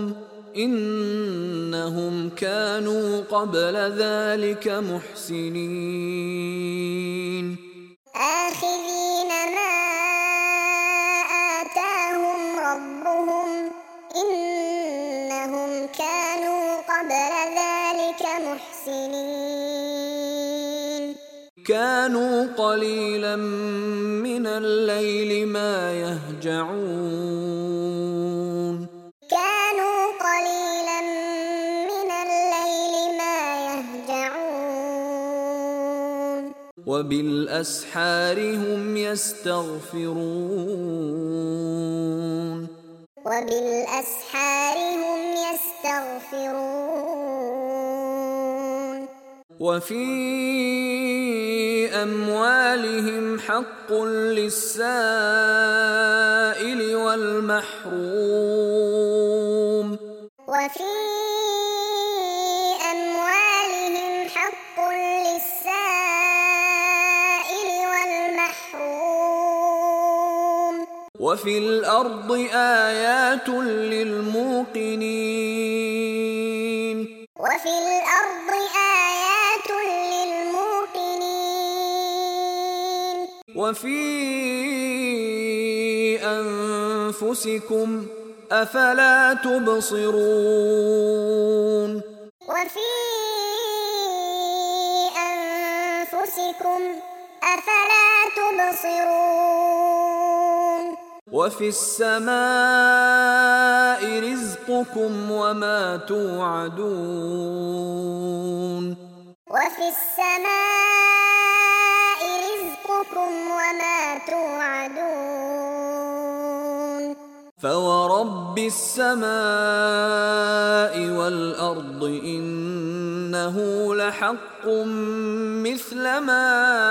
إنهم كانوا قبل ذلك محسنين آخذين ما آتاهم ربهم إنهم كانوا قبل ذلك محسنين كانوا قليلا من الليل ما يهجعون كانوا قليلا من الليل ما يهجعون وبالأسحار هم يستغفرون وبالأسحار هم يستغفرون وفي أموالهم حق للسائل والمحروم وفي أموالهم حق للسائل والمحروم وفي الأرض آيات للموقنين وفي الأرض آيات للموقنين وفي أنفسكم أفلا تبصرون وفي أنفسكم أفلا تبصرون وفي السماء رزقكم وما توعدون وفي السماء رزقكم وما توعدون فورب السماء والأرض إنه لحق مثل ما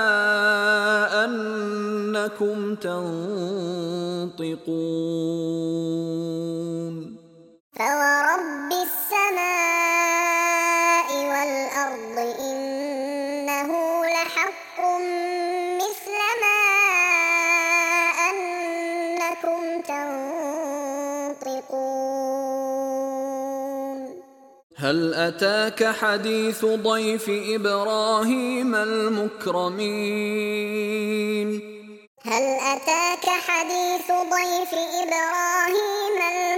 أنكم تنطقون فورب السماء والأرض إنه لحق مثل ما أنكم تنطقون هل أتاك حديث ضيف إبراهيم المكرمين هل أتاك حديث ضيف إبراهيم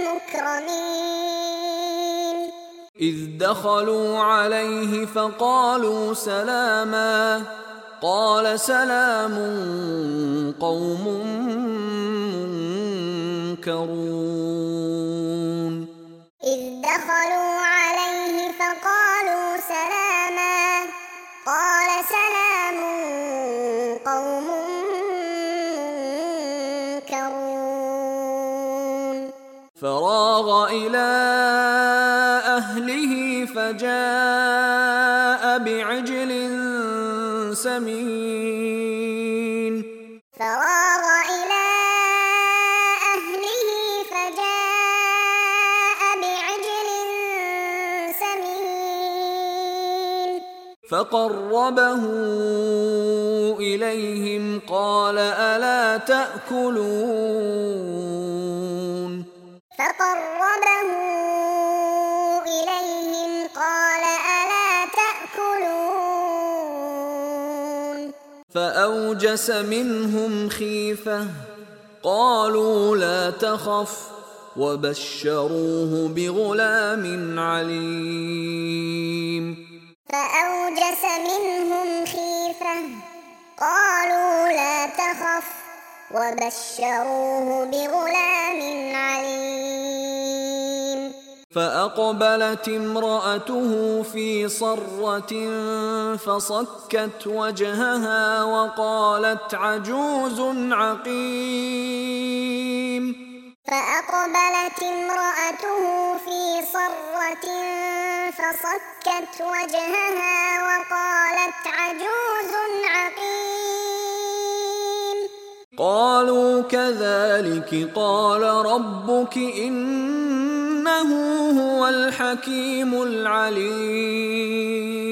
المكرمين إذ دخلوا عليه فقالوا سلاما قال سلام قوم منكرون إذ دخلوا عليه فقالوا سلاما قال سلام قوم منكرون فراغ إلى أهله فجاء بعجل سمين فراغ إلى أهله فجاء بعجل سمين فقربه إليهم قال ألا تأكلون فقربه إليهم قال ألا تأكلون فأوجس منهم خيفة قالوا لا تخف وبشروه بغلام عليم فأوجس منهم خيفة قالوا لا تخف وبشروه بغلام عليم فأقبلت امرأته في صرة فصكت وجهها وقالت عجوز عقيم فأقبلت امرأته في صرة فصكت وجهها وقالت عجوز عقيم قالوا كذلك قال ربك إنه هو الحكيم العليم